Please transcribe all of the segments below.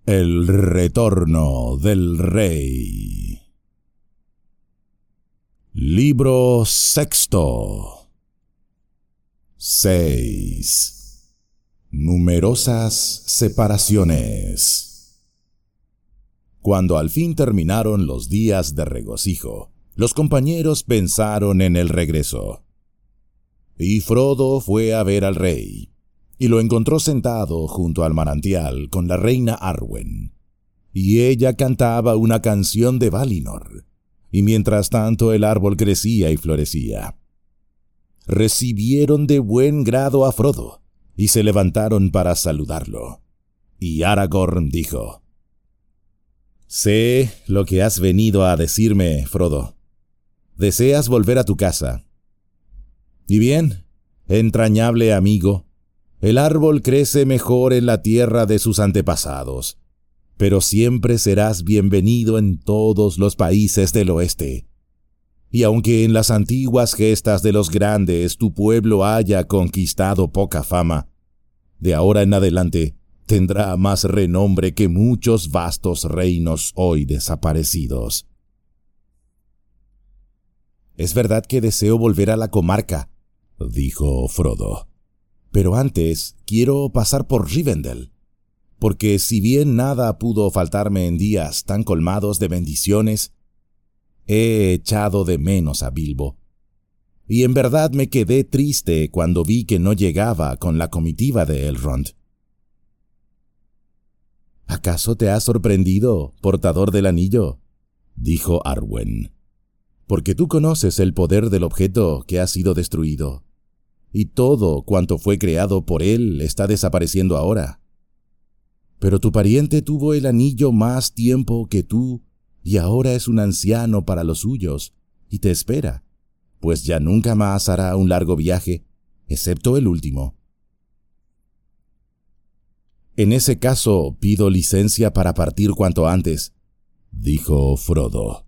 El retorno del rey. Libro sexto. 6. Numerosas separaciones. Cuando al fin terminaron los días de regocijo, los compañeros pensaron en el regreso. Y Frodo fue a ver al rey, y lo encontró sentado junto al manantial con la reina Arwen, y ella cantaba una canción de Valinor, y mientras tanto el árbol crecía y florecía. Recibieron de buen grado a Frodo, y se levantaron para saludarlo. Y Aragorn dijo: «Sé lo que has venido a decirme, Frodo. Deseas volver a tu casa. Y bien, entrañable amigo, el árbol crece mejor en la tierra de sus antepasados, pero siempre serás bienvenido en todos los países del oeste. Y aunque en las antiguas gestas de los grandes tu pueblo haya conquistado poca fama, de ahora en adelante tendrá más renombre que muchos vastos reinos hoy desaparecidos». «Es verdad que deseo volver a la comarca», dijo Frodo, «pero antes quiero pasar por Rivendell, porque si bien nada pudo faltarme en días tan colmados de bendiciones, he echado de menos a Bilbo. Y en verdad me quedé triste cuando vi que no llegaba con la comitiva de Elrond». «¿Acaso te has sorprendido, portador del anillo?», dijo Arwen, «porque tú conoces el poder del objeto que ha sido destruido, y todo cuanto fue creado por él está desapareciendo ahora. Pero tu pariente tuvo el anillo más tiempo que tú, y ahora es un anciano para los suyos, y te espera, pues ya nunca más hará un largo viaje, excepto el último». «En ese caso pido licencia para partir cuanto antes», dijo Frodo.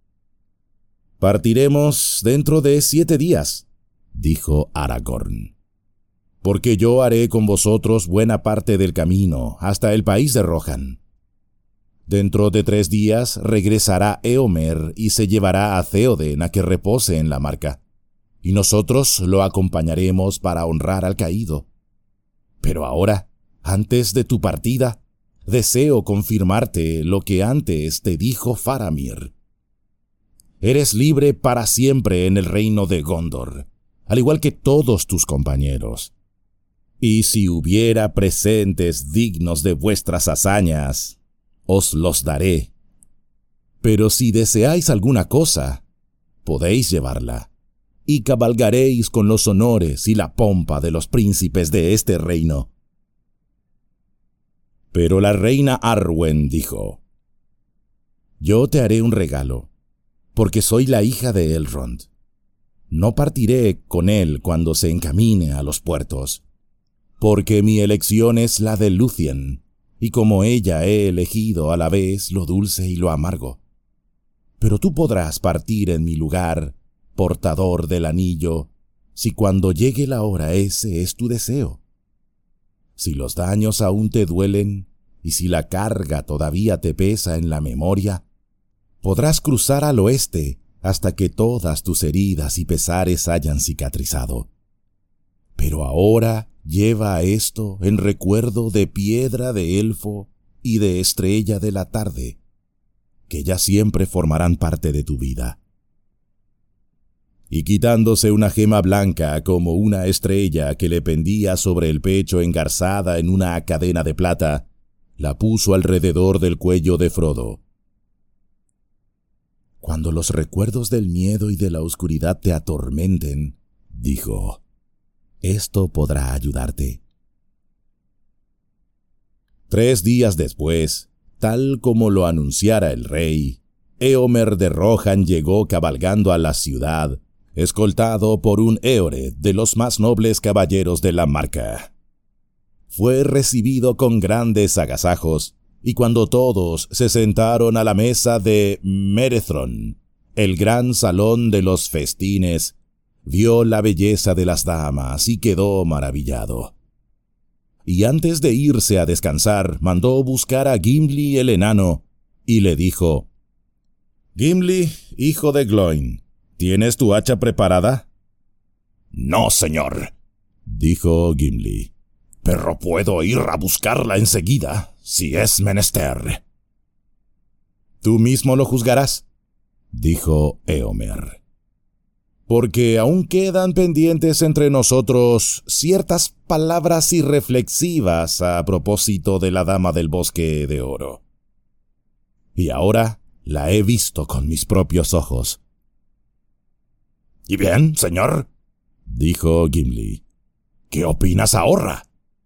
«Partiremos dentro de 7 días», dijo Aragorn, «porque yo haré con vosotros buena parte del camino hasta el país de Rohan. Dentro de 3 días regresará Éomer y se llevará a Théoden a que repose en la marca, y nosotros lo acompañaremos para honrar al caído. Pero ahora, antes de tu partida, deseo confirmarte lo que antes te dijo Faramir. Eres libre para siempre en el reino de Gondor, al igual que todos tus compañeros. Y si hubiera presentes dignos de vuestras hazañas, os los daré. Pero si deseáis alguna cosa, podéis llevarla, y cabalgaréis con los honores y la pompa de los príncipes de este reino». Pero la reina Arwen dijo: «Yo te haré un regalo, porque soy la hija de Elrond. No partiré con él cuando se encamine a los puertos, porque mi elección es la de Lúthien, y como ella he elegido a la vez lo dulce y lo amargo. Pero tú podrás partir en mi lugar, portador del anillo, si cuando llegue la hora ese es tu deseo. Si los daños aún te duelen, y si la carga todavía te pesa en la memoria, podrás cruzar al oeste hasta que todas tus heridas y pesares hayan cicatrizado. Pero ahora lleva esto en recuerdo de Piedra de Elfo y de Estrella de la Tarde, que ya siempre formarán parte de tu vida». Y quitándose una gema blanca como una estrella que le pendía sobre el pecho engarzada en una cadena de plata, la puso alrededor del cuello de Frodo. «Cuando los recuerdos del miedo y de la oscuridad te atormenten», dijo, «esto podrá ayudarte». 3 días después, tal como lo anunciara el rey, Éomer de Rohan llegó cabalgando a la ciudad, escoltado por un Éored de los más nobles caballeros de la marca. Fue recibido con grandes agasajos, y cuando todos se sentaron a la mesa de Merethron, el gran salón de los festines, vio la belleza de las damas y quedó maravillado. y antes de irse a descansar, mandó buscar a Gimli el enano, y le dijo: «Gimli, hijo de Gloin, ¿tienes tu hacha preparada?» «No, señor», dijo Gimli, «pero puedo ir a buscarla enseguida, si es menester». «Tú mismo lo juzgarás», dijo Éomer, «porque aún quedan pendientes entre nosotros ciertas palabras irreflexivas a propósito de la Dama del Bosque de Oro. Y ahora la he visto con mis propios ojos». «¿Y bien, señor?», dijo Gimli, «¿qué opinas ahora?».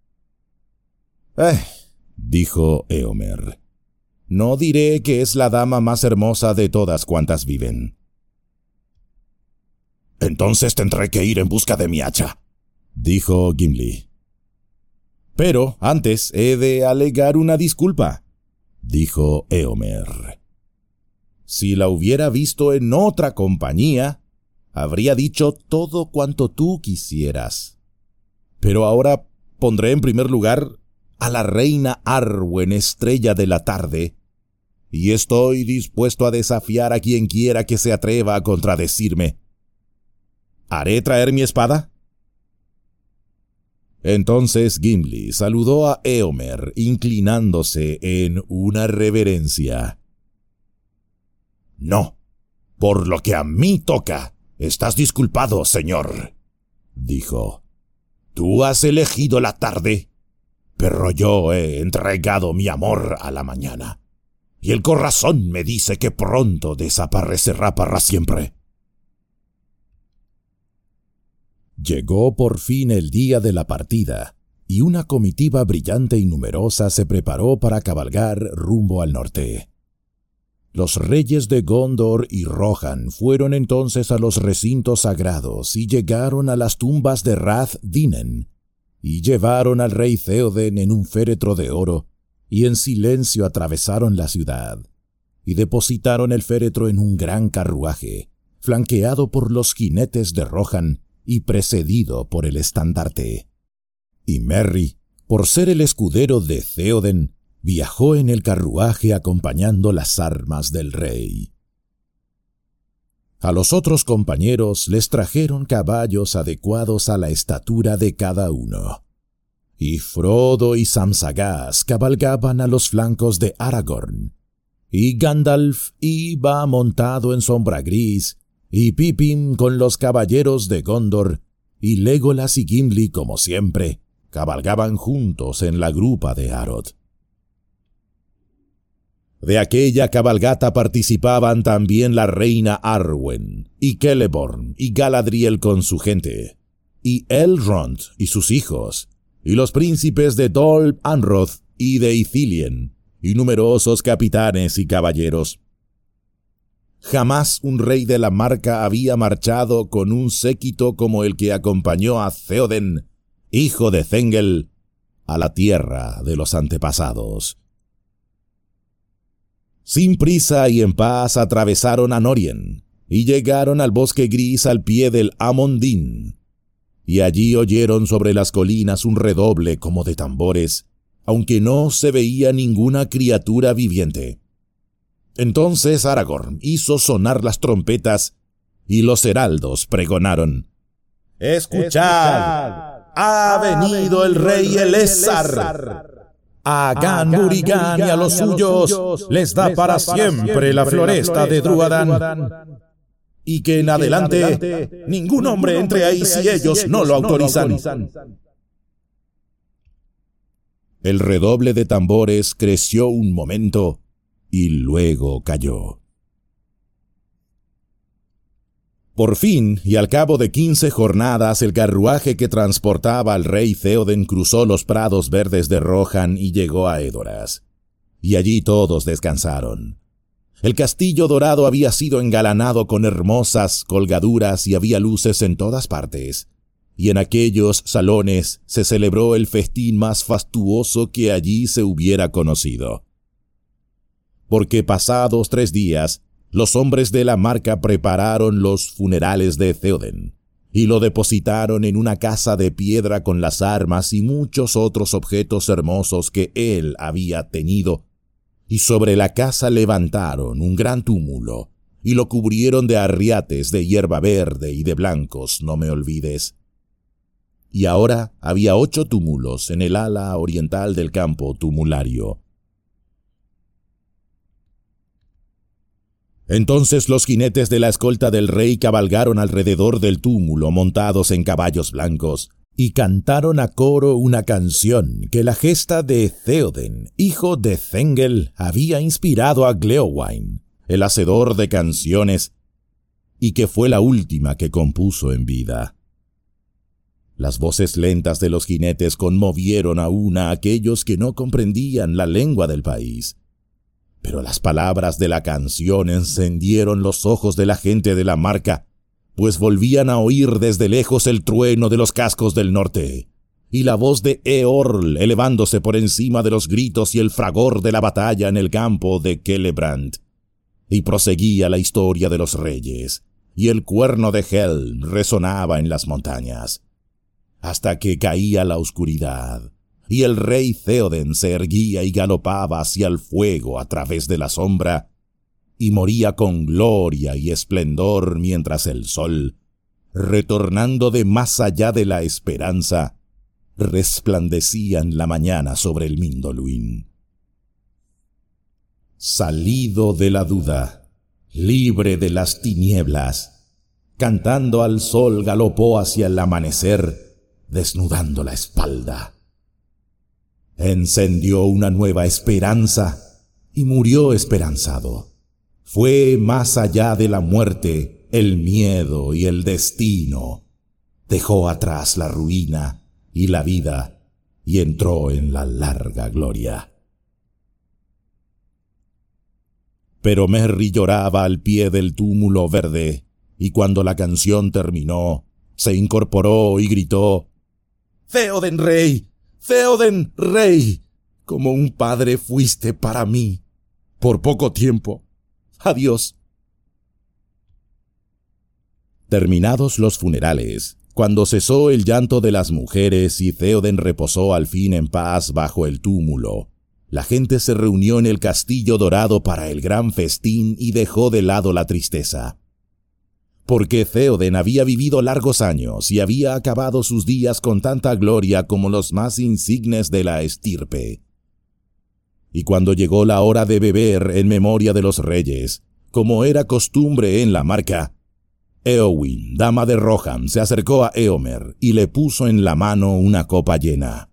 Dijo Éomer, «no diré que es la dama más hermosa de todas cuantas viven». «Entonces tendré que ir en busca de mi hacha», dijo Gimli. «Pero antes he de alegar una disculpa», dijo Éomer. «Si la hubiera visto en otra compañía, habría dicho todo cuanto tú quisieras. Pero ahora pondré en primer lugar a la reina Arwen, estrella de la tarde, y estoy dispuesto a desafiar a quien quiera que se atreva a contradecirme. ¿Haré traer mi espada?». Entonces Gimli saludó a Éomer, inclinándose en una reverencia. «No, por lo que a mí toca, estás disculpado, señor», dijo. «Tú has elegido la tarde, pero yo he entregado mi amor a la mañana, y el corazón me dice que pronto desaparecerá para siempre». Llegó por fin el día de la partida, y una comitiva brillante y numerosa se preparó para cabalgar rumbo al norte. Los reyes de Gondor y Rohan fueron entonces a los recintos sagrados y llegaron a las tumbas de Rath-Dinen, y llevaron al rey Theoden en un féretro de oro, y en silencio atravesaron la ciudad, y depositaron el féretro en un gran carruaje, flanqueado por los jinetes de Rohan y precedido por el estandarte. Y Merry, por ser el escudero de Theoden, viajó en el carruaje acompañando las armas del rey. A los otros compañeros les trajeron caballos adecuados a la estatura de cada uno. Y Frodo y Samsagaz cabalgaban a los flancos de Aragorn, y Gandalf iba montado en Sombra Gris, y Pippin con los caballeros de Gondor, y Legolas y Gimli, como siempre, cabalgaban juntos en la grupa de Arod. De aquella cabalgata participaban también la reina Arwen, y Celeborn, y Galadriel con su gente, y Elrond y sus hijos, y los príncipes de Dol Amroth y de Ithilien, y numerosos capitanes y caballeros. Jamás un rey de la Marca había marchado con un séquito como el que acompañó a Theoden, hijo de Thengel, a la tierra de los antepasados. Sin prisa y en paz atravesaron a Norien, y llegaron al bosque gris al pie del Amondín, y allí oyeron sobre las colinas un redoble como de tambores, aunque no se veía ninguna criatura viviente. Entonces Aragorn hizo sonar las trompetas, y los heraldos pregonaron: «¡Escuchad! ¡Ha venido el rey Elessar! A Gan-Burigan y a los suyos les da para siempre la floresta de Drúadan, y que en adelante ningún hombre entre ahí si ellos no lo autorizan». El redoble de tambores creció un momento y luego cayó. Por fin, y al cabo de 15 jornadas, el carruaje que transportaba al rey Theoden cruzó los prados verdes de Rohan y llegó a Edoras. Y allí todos descansaron. El castillo dorado había sido engalanado con hermosas colgaduras y había luces en todas partes. Y en aquellos salones se celebró el festín más fastuoso que allí se hubiera conocido. Porque pasados 3 días, los hombres de la Marca prepararon los funerales de Theoden, y lo depositaron en una casa de piedra con las armas y muchos otros objetos hermosos que él había tenido, y sobre la casa levantaron un gran túmulo, y lo cubrieron de arriates de hierba verde y de blancos, no me olvides. Y ahora había 8 túmulos en el ala oriental del campo tumulario. Entonces los jinetes de la escolta del rey cabalgaron alrededor del túmulo montados en caballos blancos, y cantaron a coro una canción que la gesta de Theoden, hijo de Thengel, había inspirado a Gleowain, el hacedor de canciones, y que fue la última que compuso en vida. Las voces lentas de los jinetes conmovieron aún a aquellos que no comprendían la lengua del país. Pero las palabras de la canción encendieron los ojos de la gente de la marca, pues volvían a oír desde lejos el trueno de los cascos del norte, y la voz de Eorl elevándose por encima de los gritos y el fragor de la batalla en el campo de Celebrant. Y proseguía la historia de los reyes, y el cuerno de Helm resonaba en las montañas, hasta que caía la oscuridad, y el rey Theoden se erguía y galopaba hacia el fuego a través de la sombra, y moría con gloria y esplendor mientras el sol, retornando de más allá de la esperanza, resplandecía en la mañana sobre el Mindoluin. Salido de la duda, libre de las tinieblas, cantando al sol galopó hacia el amanecer, desnudando la espalda. Encendió una nueva esperanza y murió esperanzado. Fue más allá de la muerte, el miedo y el destino. Dejó atrás la ruina y la vida y entró en la larga gloria. Pero Merry lloraba al pie del túmulo verde, y cuando la canción terminó, se incorporó y gritó: «¡Theoden rey! ¡Theoden rey! Como un padre fuiste para mí, por poco tiempo. Adiós». Terminados los funerales, cuando cesó el llanto de las mujeres y Theoden reposó al fin en paz bajo el túmulo, la gente se reunió en el castillo dorado para el gran festín y dejó de lado la tristeza. Porque Theoden había vivido largos años y había acabado sus días con tanta gloria como los más insignes de la estirpe. Y cuando llegó la hora de beber en memoria de los reyes, como era costumbre en la marca, Éowyn, dama de Rohan, se acercó a Éomer y le puso en la mano una copa llena.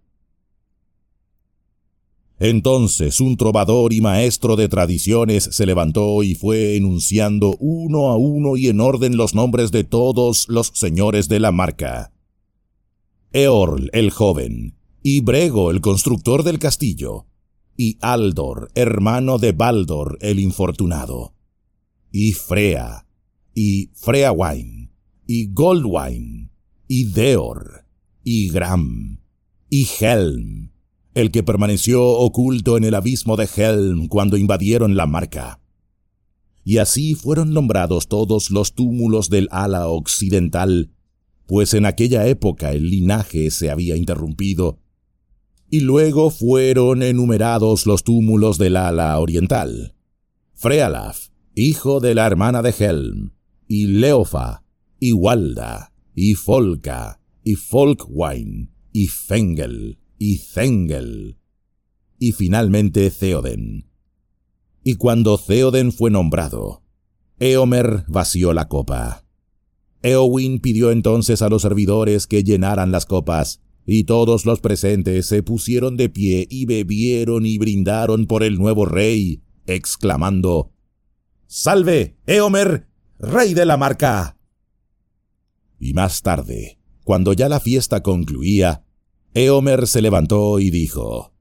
Entonces un trovador y maestro de tradiciones se levantó y fue enunciando uno a uno y en orden los nombres de todos los señores de la marca. Eorl el joven, y Brego el constructor del castillo, y Aldor, hermano de Baldor el infortunado, y Frea, y Freawain, y Goldwain, y Deor, y Gram, y Helm, el que permaneció oculto en el abismo de Helm cuando invadieron la marca. Y así fueron nombrados todos los túmulos del ala occidental, pues en aquella época el linaje se había interrumpido, y luego fueron enumerados los túmulos del ala oriental. Frealaf, hijo de la hermana de Helm, y Leofa, y Walda, y Folka, y Folkwain, y Fengel, y Thengel, y finalmente Theoden. Y cuando Theoden fue nombrado, Éomer vació la copa. Éowyn pidió entonces a los servidores que llenaran las copas, y todos los presentes se pusieron de pie y bebieron y brindaron por el nuevo rey, exclamando: «¡Salve, Éomer, rey de la marca!». Y más tarde, cuando ya la fiesta concluía, Éomer se levantó y dijo: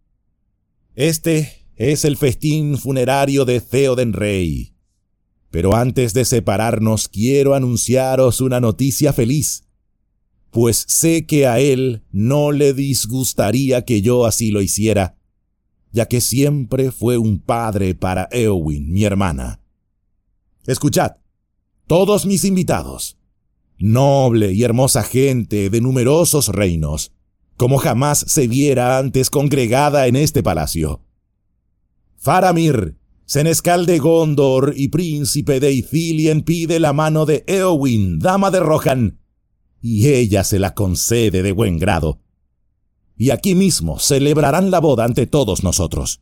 «Este es el festín funerario de Theoden rey. Pero antes de separarnos quiero anunciaros una noticia feliz, pues sé que a él no le disgustaría que yo así lo hiciera, ya que siempre fue un padre para Éowyn, mi hermana. Escuchad, todos mis invitados. noble y hermosa gente de numerosos reinos, como jamás se viera antes congregada en este palacio. Faramir, senescal de Gondor y príncipe de Ithilien, pide la mano de Éowyn, dama de Rohan, y ella se la concede de buen grado. Y aquí mismo celebrarán la boda ante todos nosotros.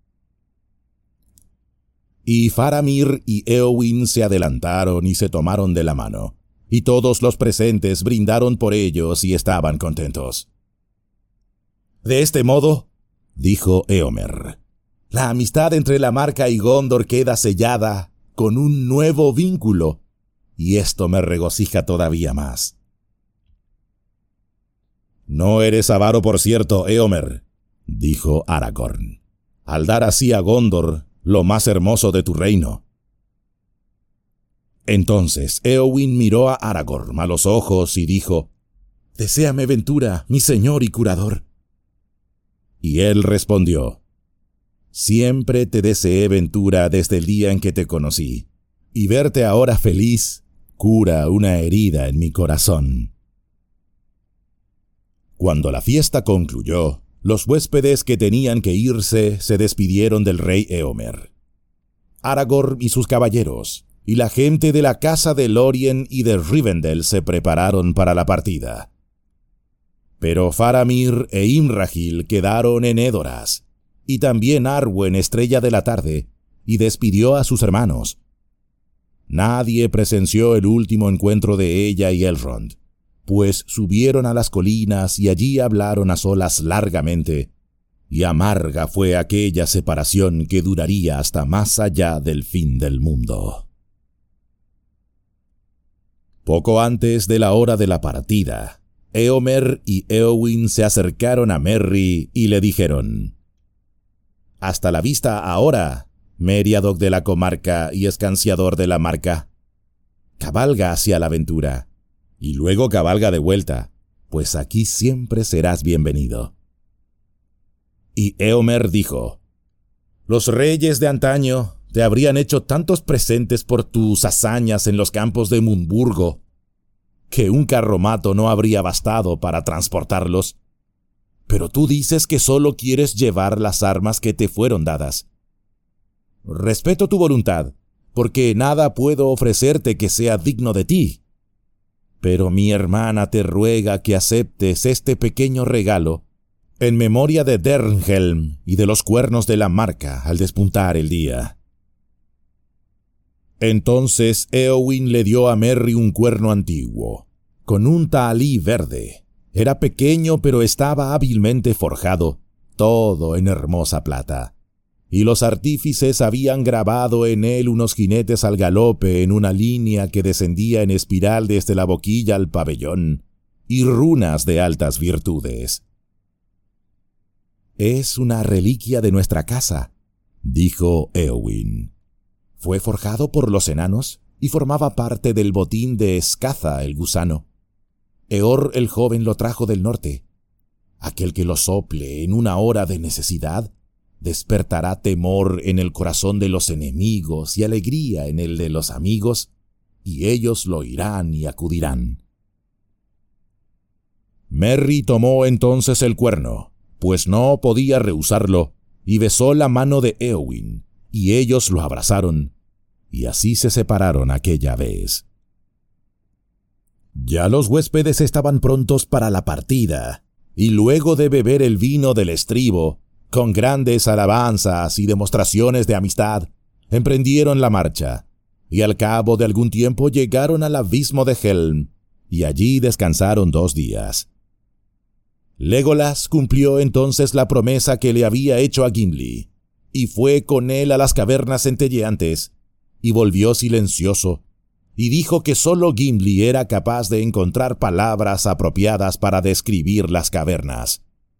Y Faramir y Éowyn se adelantaron y se tomaron de la mano, y todos los presentes brindaron por ellos y estaban contentos. De este modo, dijo Éomer, la amistad entre la Marca y Gondor queda sellada con un nuevo vínculo, y esto me regocija todavía más. No eres avaro, por cierto, Éomer, dijo Aragorn, al dar así a Gondor lo más hermoso de tu reino. Entonces Éowyn miró a Aragorn a los ojos y dijo, «Deséame ventura, mi señor y curador». Y él respondió, «Siempre te deseé ventura desde el día en que te conocí, y verte ahora feliz cura una herida en mi corazón». Cuando la fiesta concluyó, los huéspedes que tenían que irse se despidieron del rey Éomer. Aragorn y sus caballeros, y la gente de la casa de Lórien y de Rivendell se prepararon para la partida. Pero Faramir e Imrahil quedaron en Edoras, y también Arwen, estrella de la tarde, y despidió a sus hermanos. Nadie presenció el último encuentro de ella y Elrond, pues subieron a las colinas y allí hablaron a solas largamente, y amarga fue aquella separación que duraría hasta más allá del fin del mundo. Poco antes de la hora de la partida, Éomer y Éowyn se acercaron a Merry y le dijeron: «Hasta la vista ahora, Meriadoc de la comarca y escanciador de la Marca. Cabalga hacia la aventura, y luego cabalga de vuelta, pues aquí siempre serás bienvenido». Y Éomer dijo: «Los reyes de antaño te habrían hecho tantos presentes por tus hazañas en los campos de Mundburgo, que un carromato no habría bastado para transportarlos. Pero tú dices que solo quieres llevar las armas que te fueron dadas. Respeto tu voluntad, porque nada puedo ofrecerte que sea digno de ti. Pero mi hermana te ruega que aceptes este pequeño regalo en memoria de Dernhelm y de los cuernos de la Marca al despuntar el día». Entonces Éowyn le dio a Merry un cuerno antiguo, con un tahalí verde. Era pequeño, pero estaba hábilmente forjado, todo en hermosa plata. Y los artífices habían grabado en él unos jinetes al galope en una línea que descendía en espiral desde la boquilla al pabellón, y runas de altas virtudes. «Es una reliquia de nuestra casa», dijo Éowyn. «Fue forjado por los enanos y formaba parte del botín de Escaza el gusano. Eor el joven lo trajo del norte. Aquel que lo sople en una hora de necesidad despertará temor en el corazón de los enemigos y alegría en el de los amigos, y ellos lo oirán y acudirán». Merry tomó entonces el cuerno, pues no podía rehusarlo, y besó la mano de Éowyn, y ellos lo abrazaron, y así se separaron aquella vez. Ya los huéspedes estaban prontos para la partida, y luego de beber el vino del estribo, con grandes alabanzas y demostraciones de amistad, emprendieron la marcha, y al cabo de algún tiempo llegaron al abismo de Helm, y allí descansaron 2 días. Legolas cumplió entonces la promesa que le había hecho a Gimli, y fue con él a las cavernas centelleantes, y volvió silencioso, y dijo que sólo Gimli era capaz de encontrar palabras apropiadas para describir las cavernas.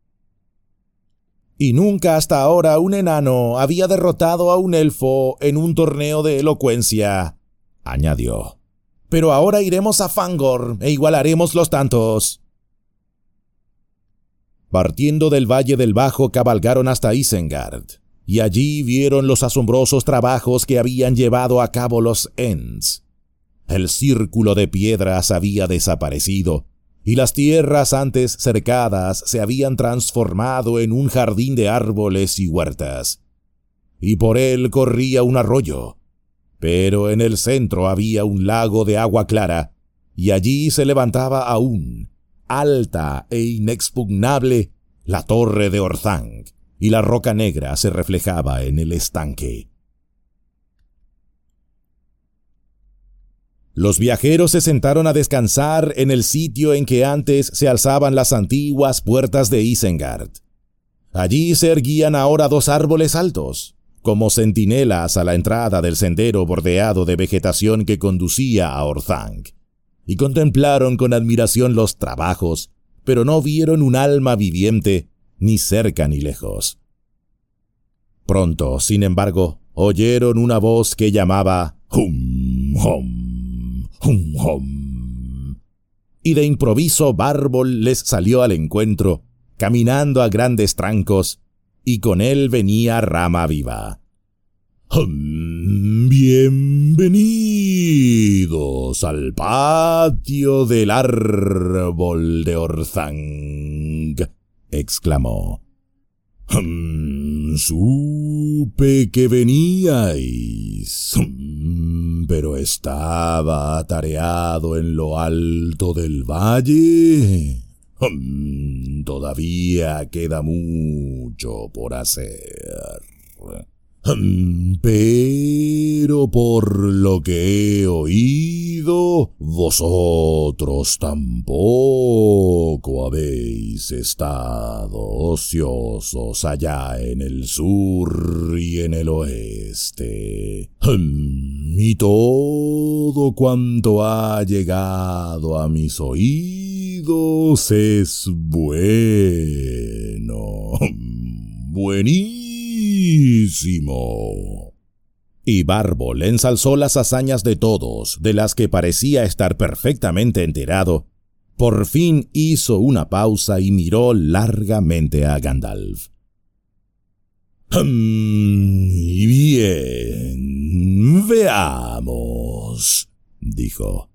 Y nunca hasta ahora un enano había derrotado a un elfo en un torneo de elocuencia, añadió. Pero ahora iremos a Fangorn e igualaremos los tantos. Partiendo del Valle del Bajo cabalgaron hasta Isengard, y allí vieron los asombrosos trabajos que habían llevado a cabo los Ents. El círculo de piedras había desaparecido, y las tierras antes cercadas se habían transformado en un jardín de árboles y huertas. Y por él corría un arroyo, pero en el centro había un lago de agua clara, y allí se levantaba aún, alta e inexpugnable, la torre de Orthanc, y la roca negra se reflejaba en el estanque. Los viajeros se sentaron a descansar en el sitio en que antes se alzaban las antiguas puertas de Isengard. Allí se erguían ahora 2 árboles altos, como centinelas a la entrada del sendero bordeado de vegetación que conducía a Orthanc, y contemplaron con admiración los trabajos, pero no vieron un alma viviente, ni cerca ni lejos. Pronto, sin embargo, oyeron una voz que llamaba «Hum, hum, hum, hum», y de improviso Bárbol les salió al encuentro, caminando a grandes trancos, y con él venía Rama Viva. «Bienvenidos al patio del árbol de Orthanc», exclamó. «Supe que veníais, pero estaba atareado en lo alto del valle. Todavía queda mucho por hacer. Pero por lo que he oído, vosotros tampoco habéis estado ociosos allá en el sur y en el oeste. Y todo cuanto ha llegado a mis oídos es bueno. Buenísimo. Y Bárbol ensalzó las hazañas de todos, de las que parecía estar perfectamente enterado. Por fin hizo una pausa y miró largamente a Gandalf. «Bien, veamos», dijo.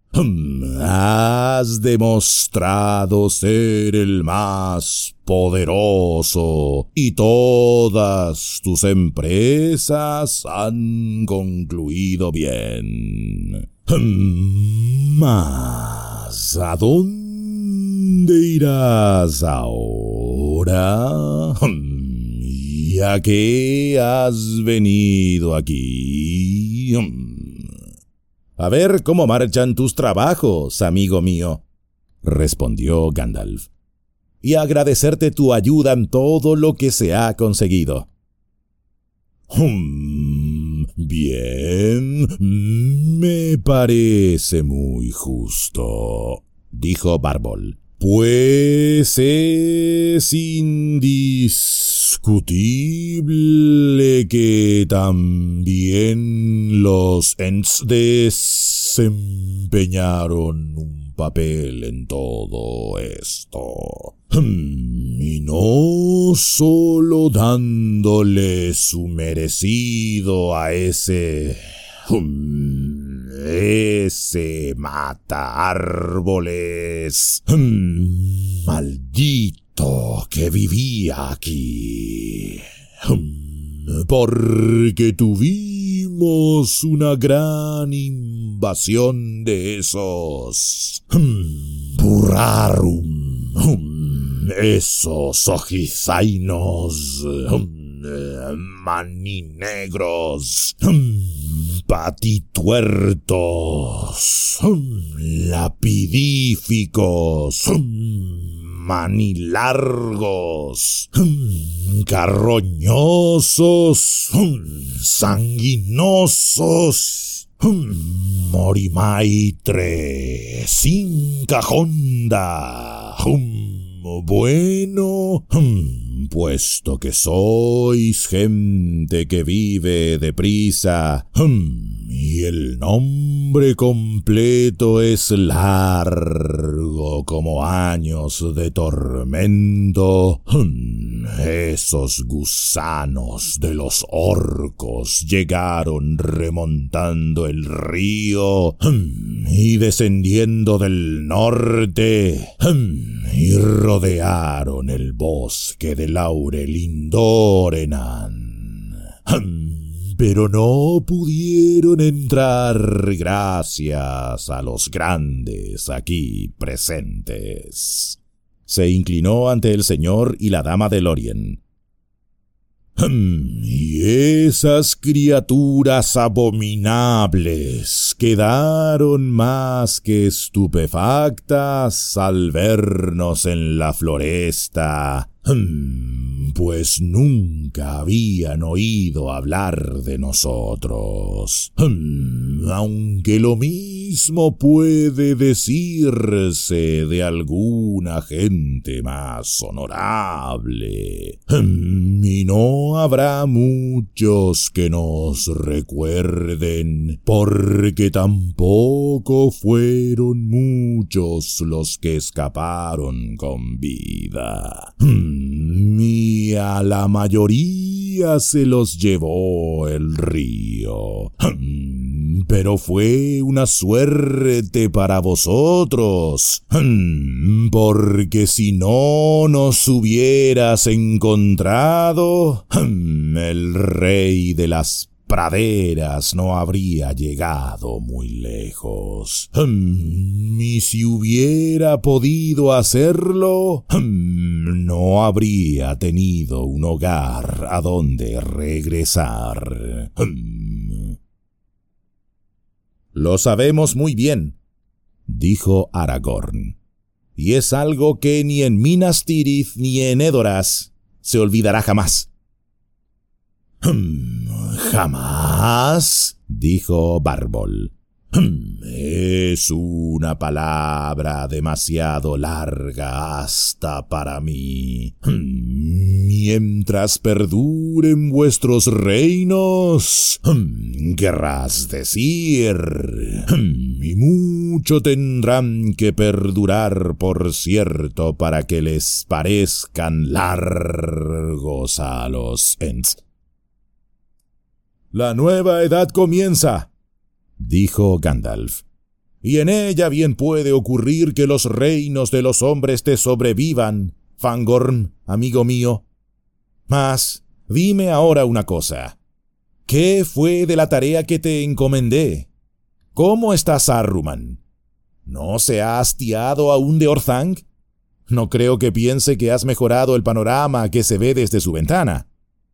«Has demostrado ser el más poderoso y todas tus empresas han concluido bien. Mas, ¿a dónde irás ahora? ¿Y a qué has venido aquí?» «A ver cómo marchan tus trabajos, amigo mío», respondió Gandalf, «y a agradecerte tu ayuda en todo lo que se ha conseguido». «Bien, me parece muy justo», dijo Bárbol, «pues es indiscutible que también los Ents desempeñaron un papel en todo esto. Y no solo dándole su merecido a ese mata árboles maldito que vivía aquí, porque tuvimos una gran invasión de esos Burrarum, esos ojizainos maninegros, patituertos, lapidíficos, manilargos, carroñosos, sanguinosos, morimaitre, Sincajonda, bueno, Puesto que sois gente que vive deprisa, y el nombre completo es largo como años de tormento, esos gusanos de los orcos llegaron remontando el río y descendiendo del norte y rodearon el bosque de Laurelindorenan. Pero no pudieron entrar gracias a los grandes aquí presentes. Se inclinó ante el señor y la dama de Lorien. Y esas criaturas abominables quedaron más que estupefactas al vernos en la floresta, pues nunca habían oído hablar de nosotros, aunque lo mismo puede decirse de alguna gente más honorable, y no habrá muchos que nos recuerden, porque tampoco fueron muchos los que escaparon con vida. Y a la mayoría se los llevó el río. Pero fue una suerte para vosotros, porque si no nos hubieras encontrado, el rey de las praderas no habría llegado muy lejos. Y si hubiera podido hacerlo, no habría tenido un hogar a donde regresar. Lo sabemos muy bien, dijo Aragorn, y es algo que ni en Minas Tirith ni en Edoras se olvidará jamás. ¿Jamás? Dijo Bárbol. Es una palabra demasiado larga hasta para mí. Mientras perduren vuestros reinos, querrás decir, y mucho tendrán que perdurar, por cierto, para que les parezcan largos a los Ents. La nueva edad comienza, dijo Gandalf, y en ella bien puede ocurrir que los reinos de los hombres te sobrevivan, Fangorn, amigo mío. Mas, dime ahora una cosa. ¿Qué fue de la tarea que te encomendé? ¿Cómo está Saruman? ¿No se ha hastiado aún de Orthanc? No creo que piense que has mejorado el panorama que se ve desde su ventana.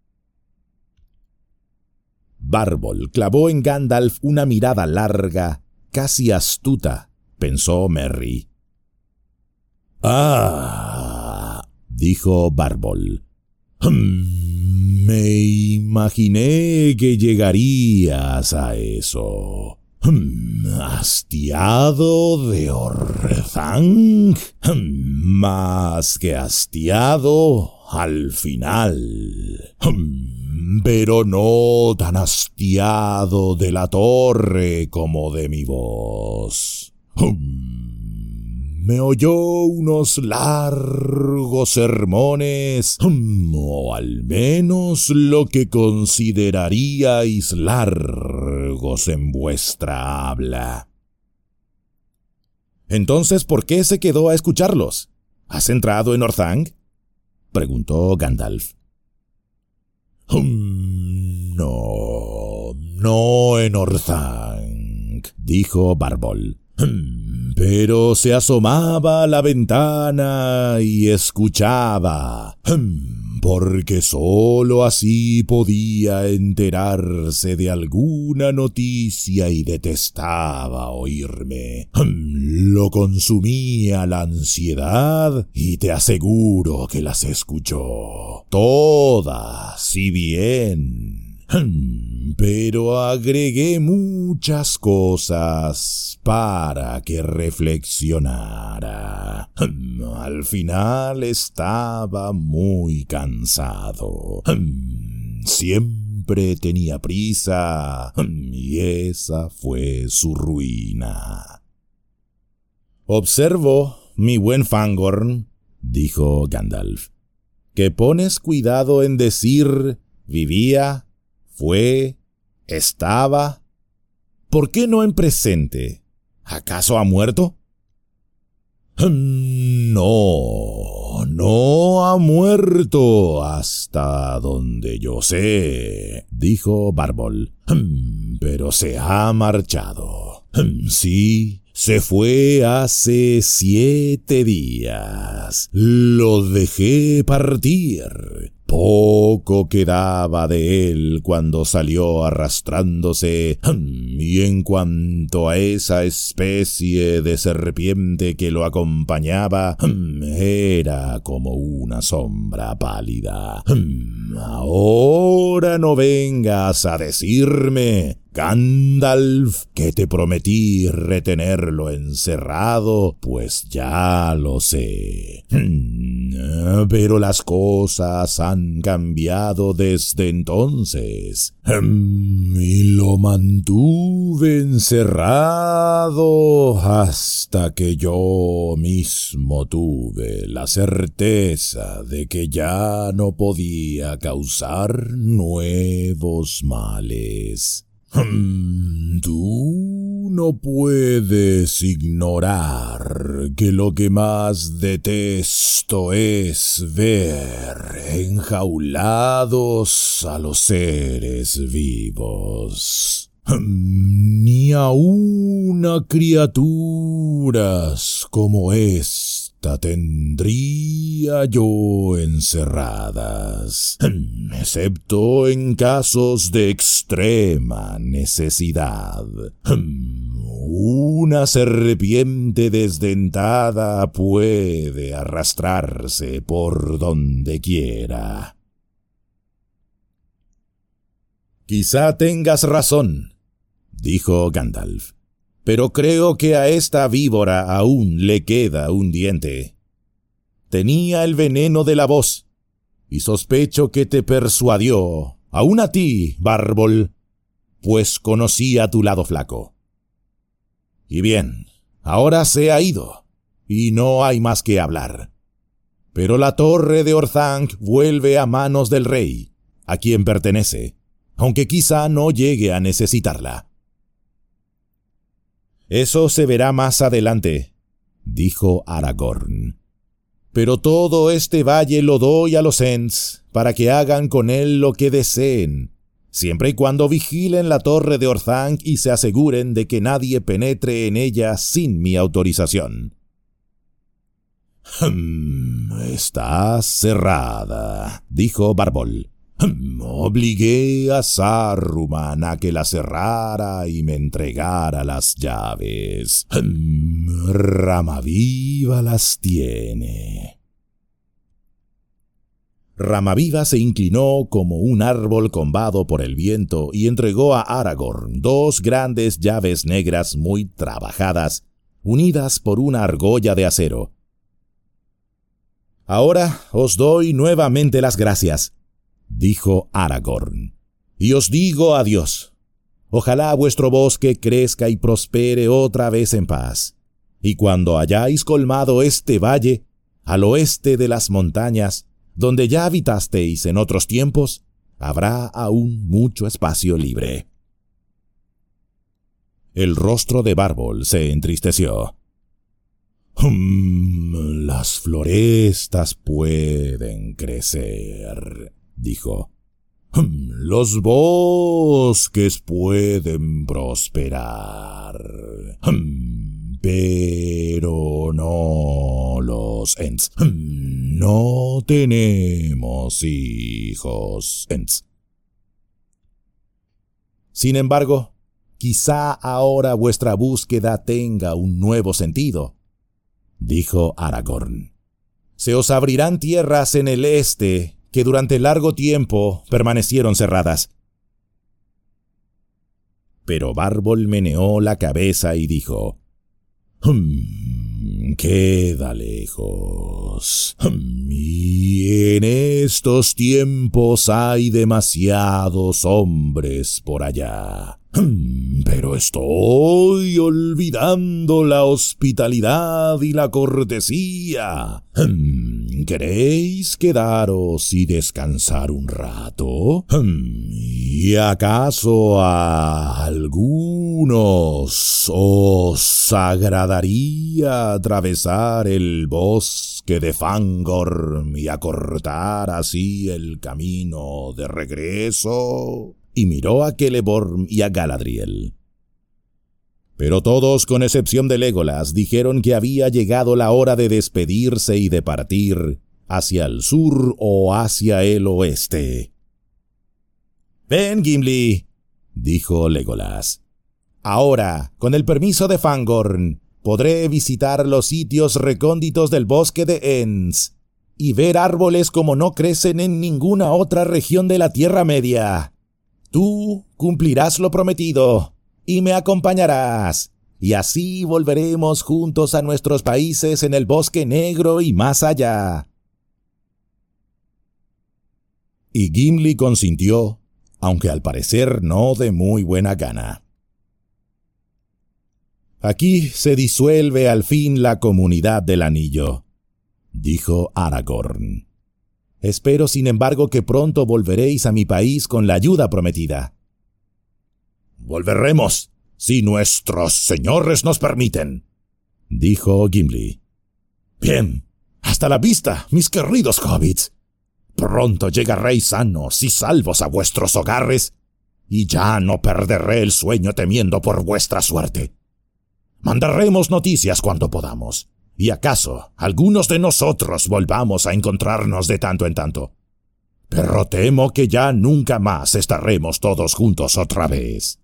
Bárbol clavó en Gandalf una mirada larga, casi astuta, pensó Merry. Dijo Bárbol. Me imaginé que llegarías a eso. ¿Hastiado de Orthanc? Más que hastiado al final. Pero no tan hastiado de la torre como de mi voz. Me oyó unos largos sermones, o al menos lo que consideraríais largos en vuestra habla. Entonces, ¿por qué se quedó a escucharlos? ¿Has entrado en Orthanc?, preguntó Gandalf. No en Orthanc, dijo Bárbol. Pero se asomaba a la ventana y escuchaba, porque sólo así podía enterarse de alguna noticia y detestaba oírme. Lo consumía la ansiedad y te aseguro que las escuchó todas, si bien Pero agregué muchas cosas para que reflexionara. Al final estaba muy cansado. Siempre tenía prisa y esa fue su ruina. Observo, mi buen Fangorn, dijo Gandalf, que pones cuidado en decir vivía, fue, estaba. ¿Por qué no en presente? ¿Acaso ha muerto? No ha muerto hasta donde yo sé, dijo Bárbol. Pero se ha marchado. Sí, se fue hace 7 días. Lo dejé partir. Poco quedaba de él cuando salió arrastrándose, y en cuanto a esa especie de serpiente que lo acompañaba, era como una sombra pálida. Ahora no vengas a decirme, Gandalf, que te prometí retenerlo encerrado, pues ya lo sé. Pero las cosas han cambiado desde entonces. Y lo mantuve encerrado hasta que yo mismo tuve la certeza de que ya no podía causar nuevos males. Tú no puedes ignorar que lo que más detesto es ver enjaulados a los seres vivos. Ni aun a criaturas como esta tendría yo encerradas, excepto en casos de extrema necesidad. Una serpiente desdentada puede arrastrarse por donde quiera. Quizá tengas razón, dijo Gandalf, pero creo que a esta víbora aún le queda un diente. Tenía el veneno de la voz, y sospecho que te persuadió, aún a ti, Bárbol, pues conocía tu lado flaco. Y bien, ahora se ha ido, y no hay más que hablar. Pero la torre de Orthanc vuelve a manos del rey, a quien pertenece, aunque quizá no llegue a necesitarla. Eso se verá más adelante, dijo Aragorn. Pero todo este valle lo doy a los Ents para que hagan con él lo que deseen, siempre y cuando vigilen la torre de Orthanc y se aseguren de que nadie penetre en ella sin mi autorización. Está cerrada, dijo Bárbol. Obligué a Saruman a que la cerrara y me entregara las llaves. Ramaviva las tiene. Ramaviva se inclinó como un árbol combado por el viento y entregó a Aragorn 2 grandes llaves negras muy trabajadas, unidas por una argolla de acero. Ahora os doy nuevamente las gracias, dijo Aragorn, y os digo adiós. Ojalá vuestro bosque crezca y prospere otra vez en paz, y cuando hayáis colmado este valle, al oeste de las montañas, donde ya habitasteis en otros tiempos, habrá aún mucho espacio libre. El rostro de Bárbol se entristeció. Las florestas pueden crecer, dijo. Los bosques pueden prosperar, pero no los Ents. No tenemos hijos Ents. Sin embargo, quizá ahora vuestra búsqueda tenga un nuevo sentido, dijo Aragorn. Se os abrirán tierras en el este que durante largo tiempo permanecieron cerradas. Pero Bárbol meneó la cabeza y dijo: queda lejos. Y en estos tiempos hay demasiados hombres por allá. Pero estoy olvidando la hospitalidad y la cortesía. ¿Queréis quedaros y descansar un rato? ¿Y acaso a algunos os agradaría atravesar el bosque de Fangorn y acortar así el camino de regreso? Y miró a Celeborn y a Galadriel. Pero todos, con excepción de Legolas, dijeron que había llegado la hora de despedirse y de partir hacia el sur o hacia el oeste. «Ven, Gimli», dijo Legolas. «Ahora, con el permiso de Fangorn, podré visitar los sitios recónditos del bosque de Ents y ver árboles como no crecen en ninguna otra región de la Tierra Media. Tú cumplirás lo prometido y me acompañarás, y así volveremos juntos a nuestros países en el Bosque Negro y más allá». Y Gimli consintió, aunque al parecer no de muy buena gana. «Aquí se disuelve al fin la comunidad del anillo», dijo Aragorn. «Espero, sin embargo, que pronto volveréis a mi país con la ayuda prometida». «Volveremos, si nuestros señores nos permiten», dijo Gimli. «Bien, hasta la vista, mis queridos hobbits. Pronto llegaréis sanos y salvos a vuestros hogares, y ya no perderé el sueño temiendo por vuestra suerte. Mandaremos noticias cuando podamos, y acaso algunos de nosotros volvamos a encontrarnos de tanto en tanto. Pero temo que ya nunca más estaremos todos juntos otra vez».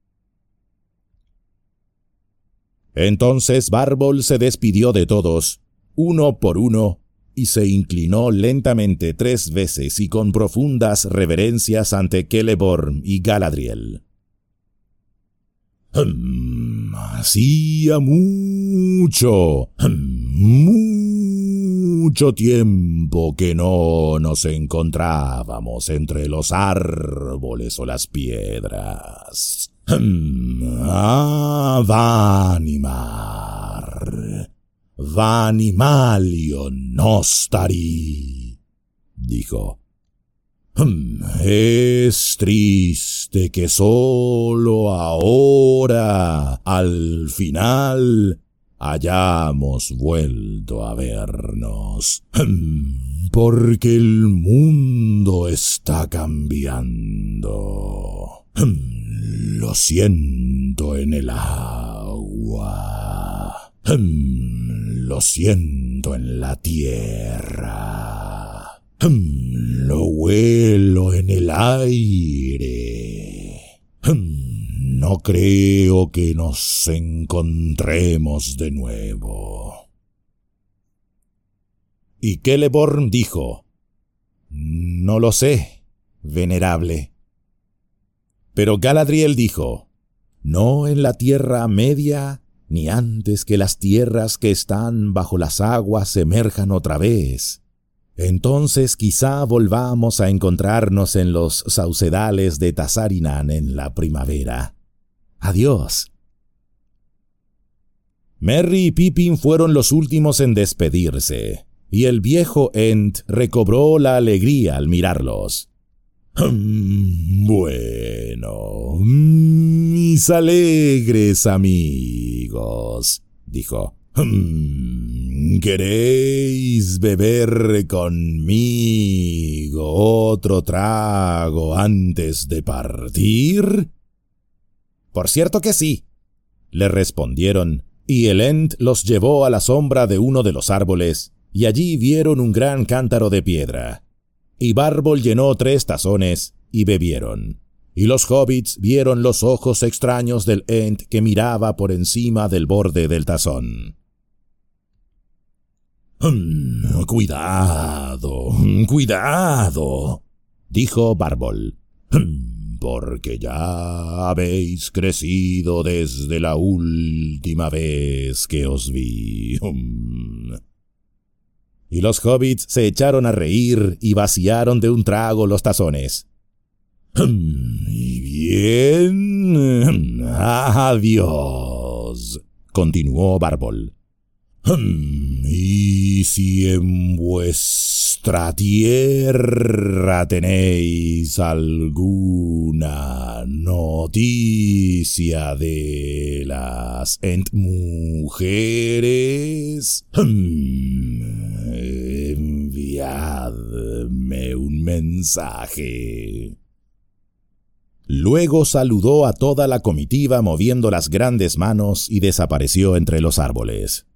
Entonces Bárbol se despidió de todos, uno por uno, y se inclinó lentamente 3 veces y con profundas reverencias ante Celeborn y Galadriel. Hacía mucho tiempo que no nos encontrábamos entre los árboles o las piedras. Vanimalion nostari, dijo. Es triste que solo ahora, al final, hayamos vuelto a vernos, porque el mundo está cambiando. Lo siento en el agua. Lo siento en la tierra. Lo huelo en el aire. No creo que nos encontremos de nuevo. Y Celeborn dijo: «No lo sé, venerable». Pero Galadriel dijo: «No en la Tierra Media, ni antes que las tierras que están bajo las aguas emerjan otra vez. Entonces quizá volvamos a encontrarnos en los saucedales de Tazarinan en la primavera. Adiós». Merry y Pippin fueron los últimos en despedirse, y el viejo Ent recobró la alegría al mirarlos. «Bueno, mis alegres amigos», dijo. «¿Queréis beber conmigo otro trago antes de partir?» «Por cierto que sí», le respondieron, y el Ent los llevó a la sombra de uno de los árboles, y allí vieron un gran cántaro de piedra. Y Bárbol llenó 3 tazones, y bebieron. Y los hobbits vieron los ojos extraños del Ent que miraba por encima del borde del tazón. «Cuidado, cuidado», dijo Bárbol. porque ya habéis crecido desde la última vez que os vi. Y los hobbits se echaron a reír y vaciaron de un trago los tazones. Y bien, adiós, continuó Bárbol. Y si en vuestra tierra tenéis alguna noticia de las mujeres, enviadme un mensaje. Luego saludó a toda la comitiva moviendo las grandes manos y desapareció entre los árboles.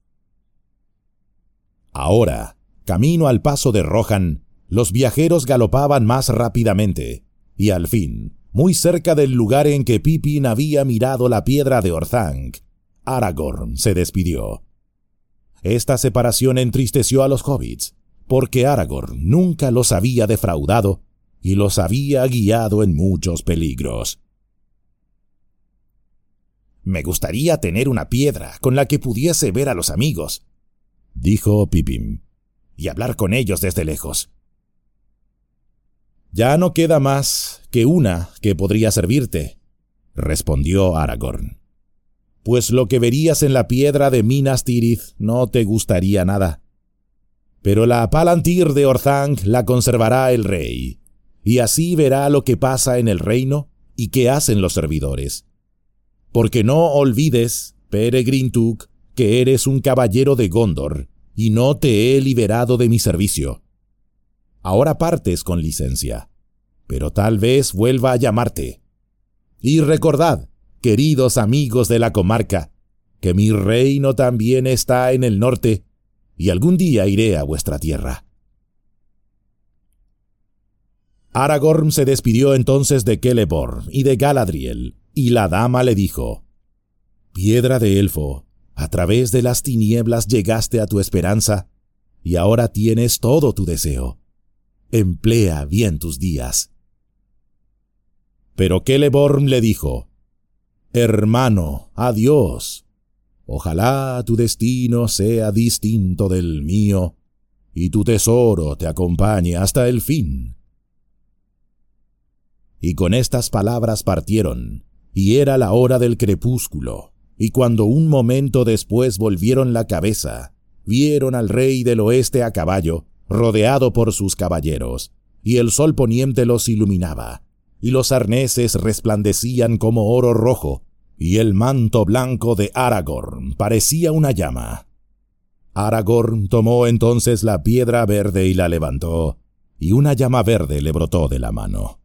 Ahora, camino al paso de Rohan, los viajeros galopaban más rápidamente, y al fin, muy cerca del lugar en que Pippin había mirado la piedra de Orthanc, Aragorn se despidió. Esta separación entristeció a los hobbits, porque Aragorn nunca los había defraudado y los había guiado en muchos peligros. «Me gustaría tener una piedra con la que pudiese ver a los amigos», dijo Pippin, «y hablar con ellos desde lejos». «Ya no queda más que una que podría servirte», respondió Aragorn. «Pues lo que verías en la piedra de Minas Tirith no te gustaría nada. Pero la Palantir de Orthanc la conservará el rey, y así verá lo que pasa en el reino y qué hacen los servidores. Porque no olvides, Peregrin Took, que eres un caballero de Gondor, y no te he liberado de mi servicio. Ahora partes con licencia, pero tal vez vuelva a llamarte. Y recordad, queridos amigos de la comarca, que mi reino también está en el norte, y algún día iré a vuestra tierra». Aragorn se despidió entonces de Celeborn y de Galadriel, y la dama le dijo: «Piedra de elfo, a través de las tinieblas llegaste a tu esperanza, y ahora tienes todo tu deseo. Emplea bien tus días». Pero Celeborn le dijo: «Hermano, adiós. Ojalá tu destino sea distinto del mío, y tu tesoro te acompañe hasta el fin». Y con estas palabras partieron, y era la hora del crepúsculo, y cuando un momento después volvieron la cabeza, vieron al rey del oeste a caballo, rodeado por sus caballeros, y el sol poniente los iluminaba, y los arneses resplandecían como oro rojo, y el manto blanco de Aragorn parecía una llama. Aragorn tomó entonces la piedra verde y la levantó, y una llama verde le brotó de la mano.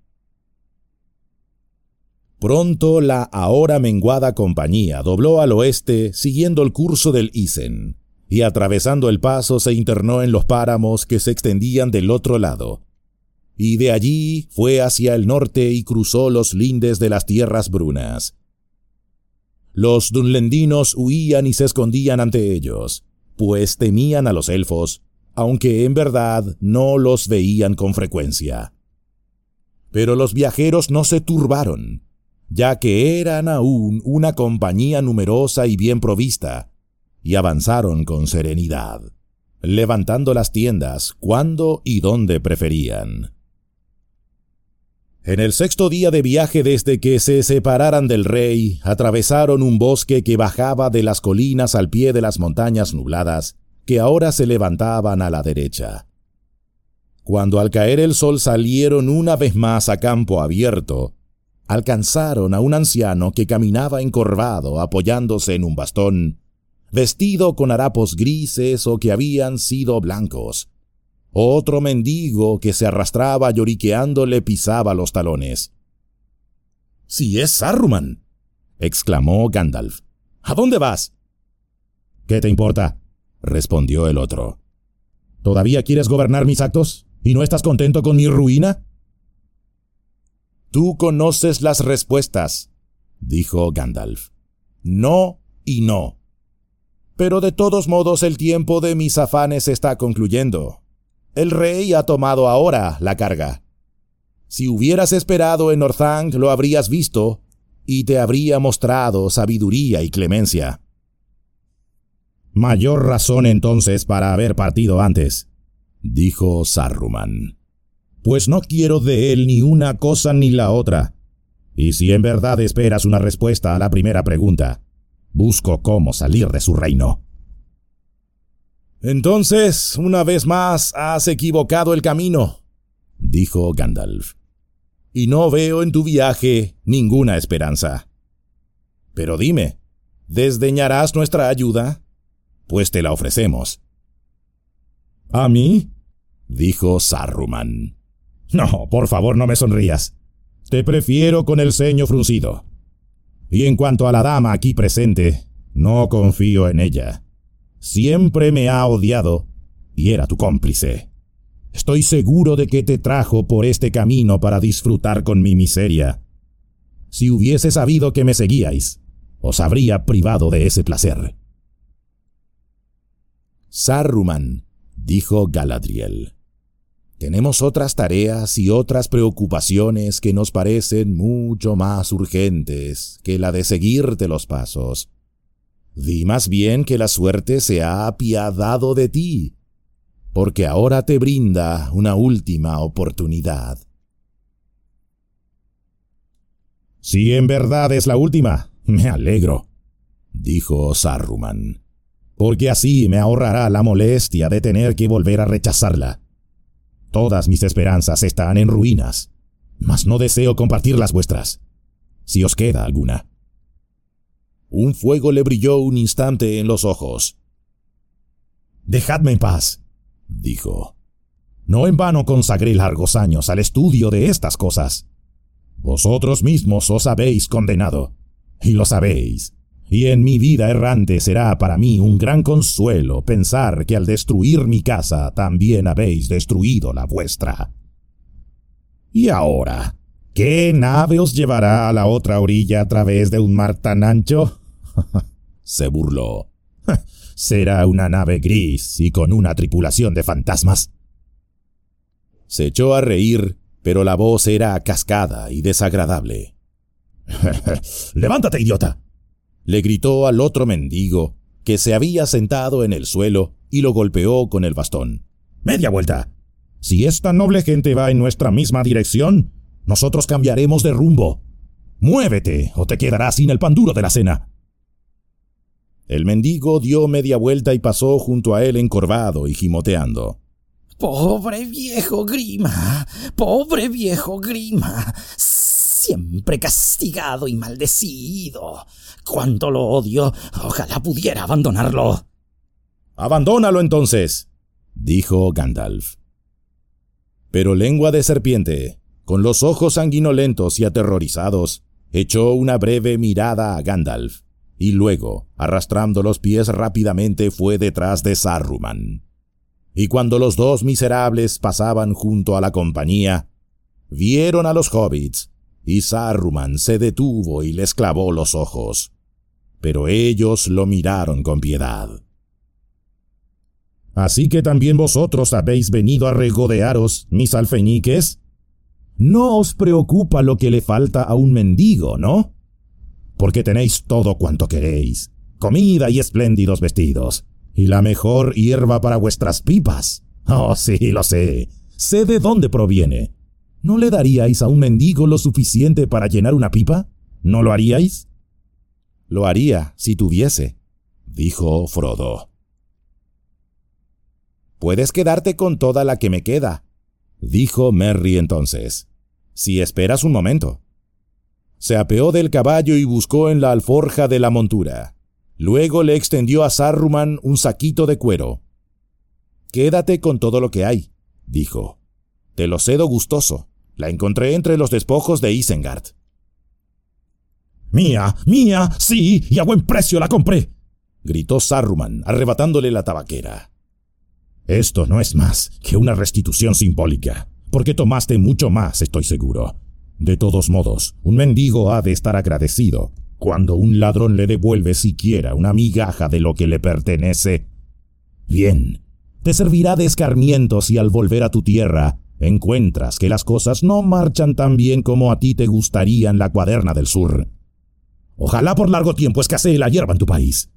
Pronto la ahora menguada compañía dobló al oeste siguiendo el curso del Isen, y atravesando el paso se internó en los páramos que se extendían del otro lado, y de allí fue hacia el norte y cruzó los lindes de las tierras brunas. Los dunlendinos huían y se escondían ante ellos, pues temían a los elfos, aunque en verdad no los veían con frecuencia. Pero los viajeros no se turbaron, ya que eran aún una compañía numerosa y bien provista, y avanzaron con serenidad, levantando las tiendas cuando y donde preferían. En el 6º día de viaje desde que se separaran del rey, atravesaron un bosque que bajaba de las colinas al pie de las montañas nubladas, que ahora se levantaban a la derecha. Cuando al caer el sol salieron una vez más a campo abierto, alcanzaron a un anciano que caminaba encorvado apoyándose en un bastón, vestido con harapos grises o que habían sido blancos. Otro mendigo que se arrastraba lloriqueando le pisaba los talones. «¡Sí es Saruman!», exclamó Gandalf. «¿A dónde vas?». «¿Qué te importa?», respondió el otro. «¿Todavía quieres gobernar mis actos? ¿Y no estás contento con mi ruina?». «Tú conoces las respuestas», dijo Gandalf. «No y no. Pero de todos modos el tiempo de mis afanes está concluyendo. El rey ha tomado ahora la carga. Si hubieras esperado en Orthanc, lo habrías visto, y te habría mostrado sabiduría y clemencia. Mayor razón entonces para haber partido antes, dijo Saruman. Pues no quiero de él ni una cosa ni la otra. Y si en verdad esperas una respuesta a la primera pregunta, busco cómo salir de su reino. Entonces, una vez más, has equivocado el camino, dijo Gandalf. Y no veo en tu viaje ninguna esperanza. Pero dime, ¿desdeñarás nuestra ayuda? Pues te la ofrecemos. ¿A mí?, dijo Saruman. No, por favor, no me sonrías. Te prefiero con el ceño fruncido. Y en cuanto a la dama aquí presente, no confío en ella. Siempre me ha odiado y era tu cómplice. Estoy seguro de que te trajo por este camino para disfrutar con mi miseria. Si hubiese sabido que me seguíais, os habría privado de ese placer. Saruman, dijo Galadriel, tenemos otras tareas y otras preocupaciones que nos parecen mucho más urgentes que la de seguirte los pasos. Di más bien que la suerte se ha apiadado de ti, porque ahora te brinda una última oportunidad. Si en verdad es la última, me alegro, dijo Saruman, porque así me ahorrará la molestia de tener que volver a rechazarla. Todas mis esperanzas están en ruinas, mas no deseo compartir las vuestras, si os queda alguna. Un fuego le brilló un instante en los ojos. Dejadme en paz, dijo. No en vano consagré largos años al estudio de estas cosas. Vosotros mismos os habéis condenado, y lo sabéis. Y en mi vida errante será para mí un gran consuelo pensar que al destruir mi casa también habéis destruido la vuestra. Y ahora, ¿qué nave os llevará a la otra orilla a través de un mar tan ancho? Se burló. Será una nave gris y con una tripulación de fantasmas. Se echó a reír, pero la voz era cascada y desagradable. ¡Levántate, idiota!, le gritó al otro mendigo, que se había sentado en el suelo y lo golpeó con el bastón. ¡Media vuelta! Si esta noble gente va en nuestra misma dirección, nosotros cambiaremos de rumbo. ¡Muévete, o te quedarás sin el pan duro de la cena! El mendigo dio media vuelta y pasó junto a él encorvado y gimoteando. ¡Pobre viejo Grima! ¡Pobre viejo Grima! Siempre castigado y maldecido. ¡Cuánto lo odio! Ojalá pudiera abandonarlo. «Abandónalo entonces», dijo Gandalf. Pero Lengua de Serpiente, con los ojos sanguinolentos y aterrorizados, echó una breve mirada a Gandalf, y luego, arrastrando los pies rápidamente, fue detrás de Saruman. Y cuando los dos miserables pasaban junto a la compañía, vieron a los hobbits, y Saruman se detuvo y les clavó los ojos. Pero ellos lo miraron con piedad. ¿Así que también vosotros habéis venido a regodearos, mis alfeñiques? No os preocupa lo que le falta a un mendigo, ¿no? Porque tenéis todo cuanto queréis, comida y espléndidos vestidos, y la mejor hierba para vuestras pipas. Oh, sí, lo sé. Sé de dónde proviene. ¿No le daríais a un mendigo lo suficiente para llenar una pipa? ¿No lo haríais? Lo haría si tuviese, dijo Frodo. Puedes quedarte con toda la que me queda, dijo Merry entonces, si esperas un momento. Se apeó del caballo y buscó en la alforja de la montura. Luego le extendió a Saruman un saquito de cuero. Quédate con todo lo que hay, dijo. Te lo cedo gustoso. La encontré entre los despojos de Isengard. ¡Mía! ¡Mía! ¡Sí! ¡Y a buen precio la compré!, gritó Saruman, arrebatándole la tabaquera. Esto no es más que una restitución simbólica, porque tomaste mucho más, estoy seguro. De todos modos, un mendigo ha de estar agradecido cuando un ladrón le devuelve siquiera una migaja de lo que le pertenece. Bien, te servirá de escarmiento si al volver a tu tierra encuentras que las cosas no marchan tan bien como a ti te gustaría en la Cuaderna del Sur. Ojalá por largo tiempo escasee la hierba en tu país.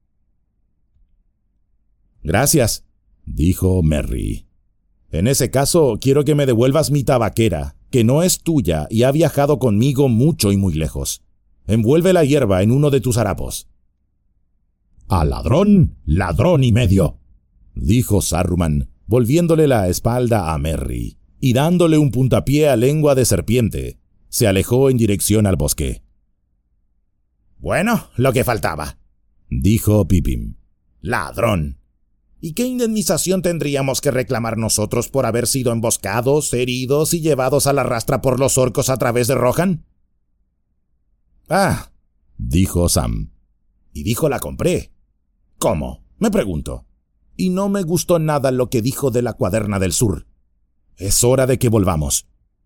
Gracias, dijo Merry. En ese caso, quiero que me devuelvas mi tabaquera, que no es tuya y ha viajado conmigo mucho y muy lejos. Envuelve la hierba en uno de tus harapos. «A ladrón, ladrón y medio», dijo Saruman, volviéndole la espalda a Merry, y dándole un puntapié a lengua de serpiente, se alejó en dirección al bosque. «Bueno, lo que faltaba», dijo Pippin. «Ladrón. ¿Y qué indemnización tendríamos que reclamar nosotros por haber sido emboscados, heridos y llevados a la rastra por los orcos a través de Rohan?» «Ah», dijo Sam. «Y dijo la compré». «¿Cómo?», me pregunto. «Y no me gustó nada lo que dijo de la Cuaderna del Sur. Es hora de que volvamos».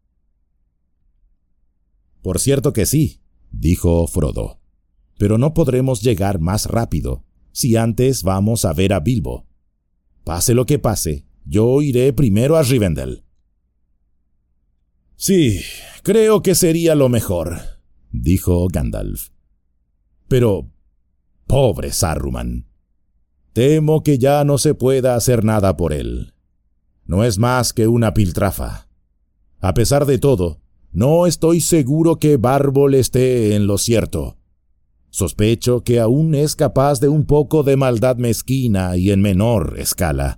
«Por cierto que sí», dijo Frodo. «Pero no podremos llegar más rápido si antes vamos a ver a Bilbo. Pase lo que pase, yo iré primero a Rivendell». «Sí, creo que sería lo mejor», dijo Gandalf. «Pero, pobre Saruman. Temo que ya no se pueda hacer nada por él. No es más que una piltrafa. A pesar de todo, no estoy seguro que Bárbol esté en lo cierto. Sospecho que aún es capaz de un poco de maldad mezquina y en menor escala».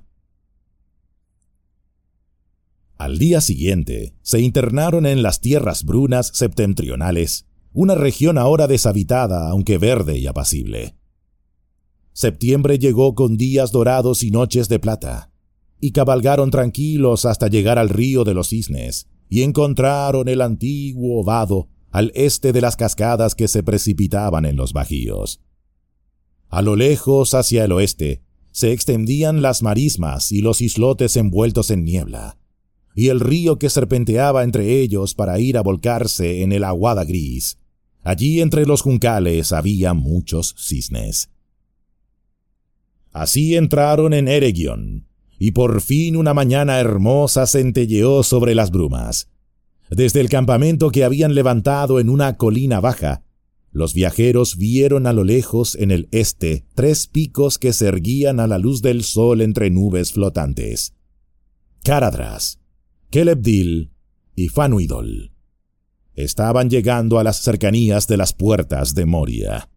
Al día siguiente, se internaron en las tierras brunas septentrionales, una región ahora deshabitada, aunque verde y apacible. Septiembre llegó con días dorados y noches de plata, y cabalgaron tranquilos hasta llegar al río de los Cisnes, y encontraron el antiguo vado al este de las cascadas que se precipitaban en los bajíos. A lo lejos, hacia el oeste, se extendían las marismas y los islotes envueltos en niebla, y el río que serpenteaba entre ellos para ir a volcarse en el aguada gris. Allí entre los juncales había muchos cisnes. Así entraron en Eregion, y por fin una mañana hermosa centelleó sobre las brumas. Desde el campamento que habían levantado en una colina baja, los viajeros vieron a lo lejos en el este 3 picos que se erguían a la luz del sol entre nubes flotantes: Caradhras, Celebdil y Fanuidol. Estaban llegando a las cercanías de las puertas de Moria.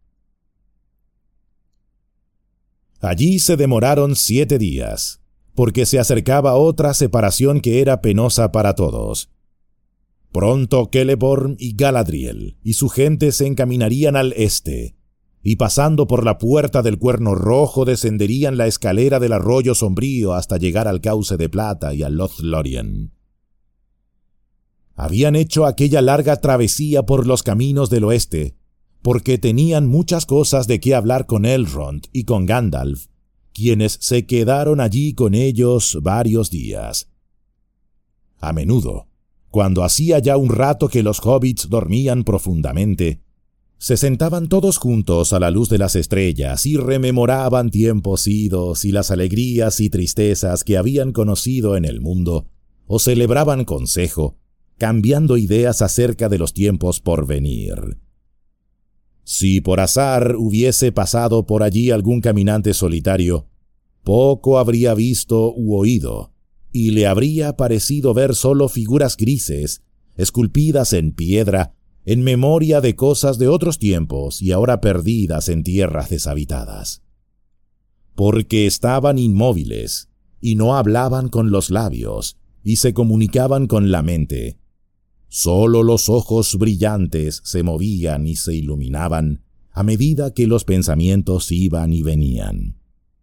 Allí se demoraron 7 días, porque se acercaba otra separación que era penosa para todos. Pronto Celeborn y Galadriel y su gente se encaminarían al este, y pasando por la puerta del Cuerno Rojo descenderían la escalera del arroyo sombrío hasta llegar al cauce de plata y a Lothlórien. Habían hecho aquella larga travesía por los caminos del oeste, porque tenían muchas cosas de qué hablar con Elrond y con Gandalf, quienes se quedaron allí con ellos varios días. A menudo, cuando hacía ya un rato que los hobbits dormían profundamente, se sentaban todos juntos a la luz de las estrellas y rememoraban tiempos idos y las alegrías y tristezas que habían conocido en el mundo, o celebraban consejo, cambiando ideas acerca de los tiempos por venir. Si por azar hubiese pasado por allí algún caminante solitario, poco habría visto u oído, y le habría parecido ver solo figuras grises, esculpidas en piedra, en memoria de cosas de otros tiempos y ahora perdidas en tierras deshabitadas. Porque estaban inmóviles, y no hablaban con los labios, y se comunicaban con la mente. Solo los ojos brillantes se movían y se iluminaban a medida que los pensamientos iban y venían.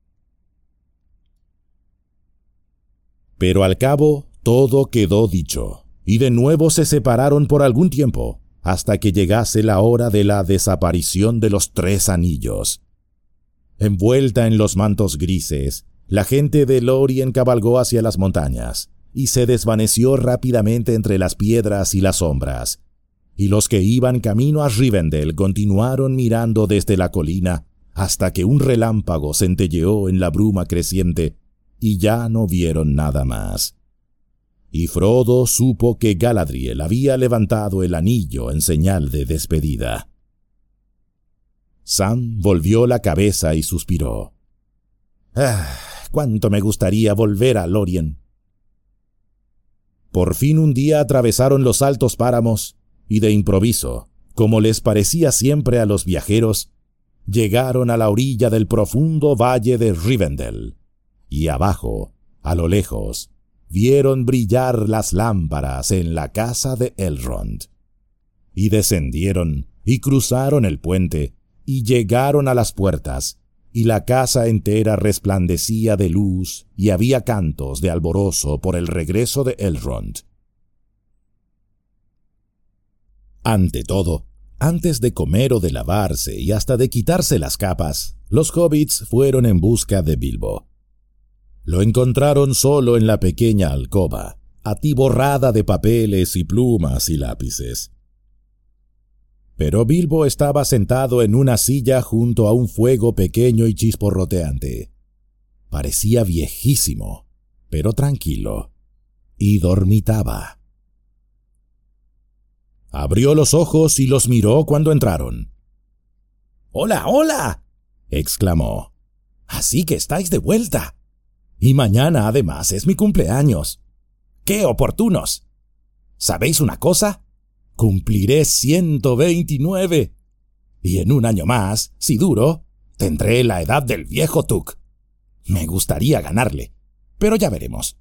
Pero al cabo todo quedó dicho, y de nuevo se separaron por algún tiempo, hasta que llegase la hora de la desaparición de los 3 anillos. Envuelta en los mantos grises, la gente de Lórien cabalgó hacia las montañas, y se desvaneció rápidamente entre las piedras y las sombras, y los que iban camino a Rivendell continuaron mirando desde la colina hasta que un relámpago centelleó en la bruma creciente y ya no vieron nada más. y Frodo supo que Galadriel había levantado el anillo en señal de despedida. Sam volvió la cabeza y suspiró. ¡Cuánto me gustaría volver a Lórien! Por fin un día atravesaron los altos páramos y de improviso, como les parecía siempre a los viajeros, llegaron a la orilla del profundo valle de Rivendell, y abajo, a lo lejos, vieron brillar las lámparas en la casa de Elrond. Y descendieron y cruzaron el puente y llegaron a las puertas, y la casa entera resplandecía de luz y había cantos de alborozo por el regreso de Elrond. Ante todo, antes de comer o de lavarse y hasta de quitarse las capas, los hobbits fueron en busca de Bilbo. Lo encontraron solo en la pequeña alcoba, atiborrada de papeles y plumas y lápices. Pero Bilbo estaba sentado en una silla junto a un fuego pequeño y chisporroteante. Parecía viejísimo, pero tranquilo, y dormitaba. Abrió los ojos y los miró cuando entraron. «¡Hola, hola!», exclamó. «Así que estáis de vuelta. Y mañana, además, es mi cumpleaños. ¡Qué oportunos! ¿Sabéis una cosa? Cumpliré 129. Y en un año más, si duro, tendré la edad del viejo Tuk. Me gustaría ganarle, pero ya veremos».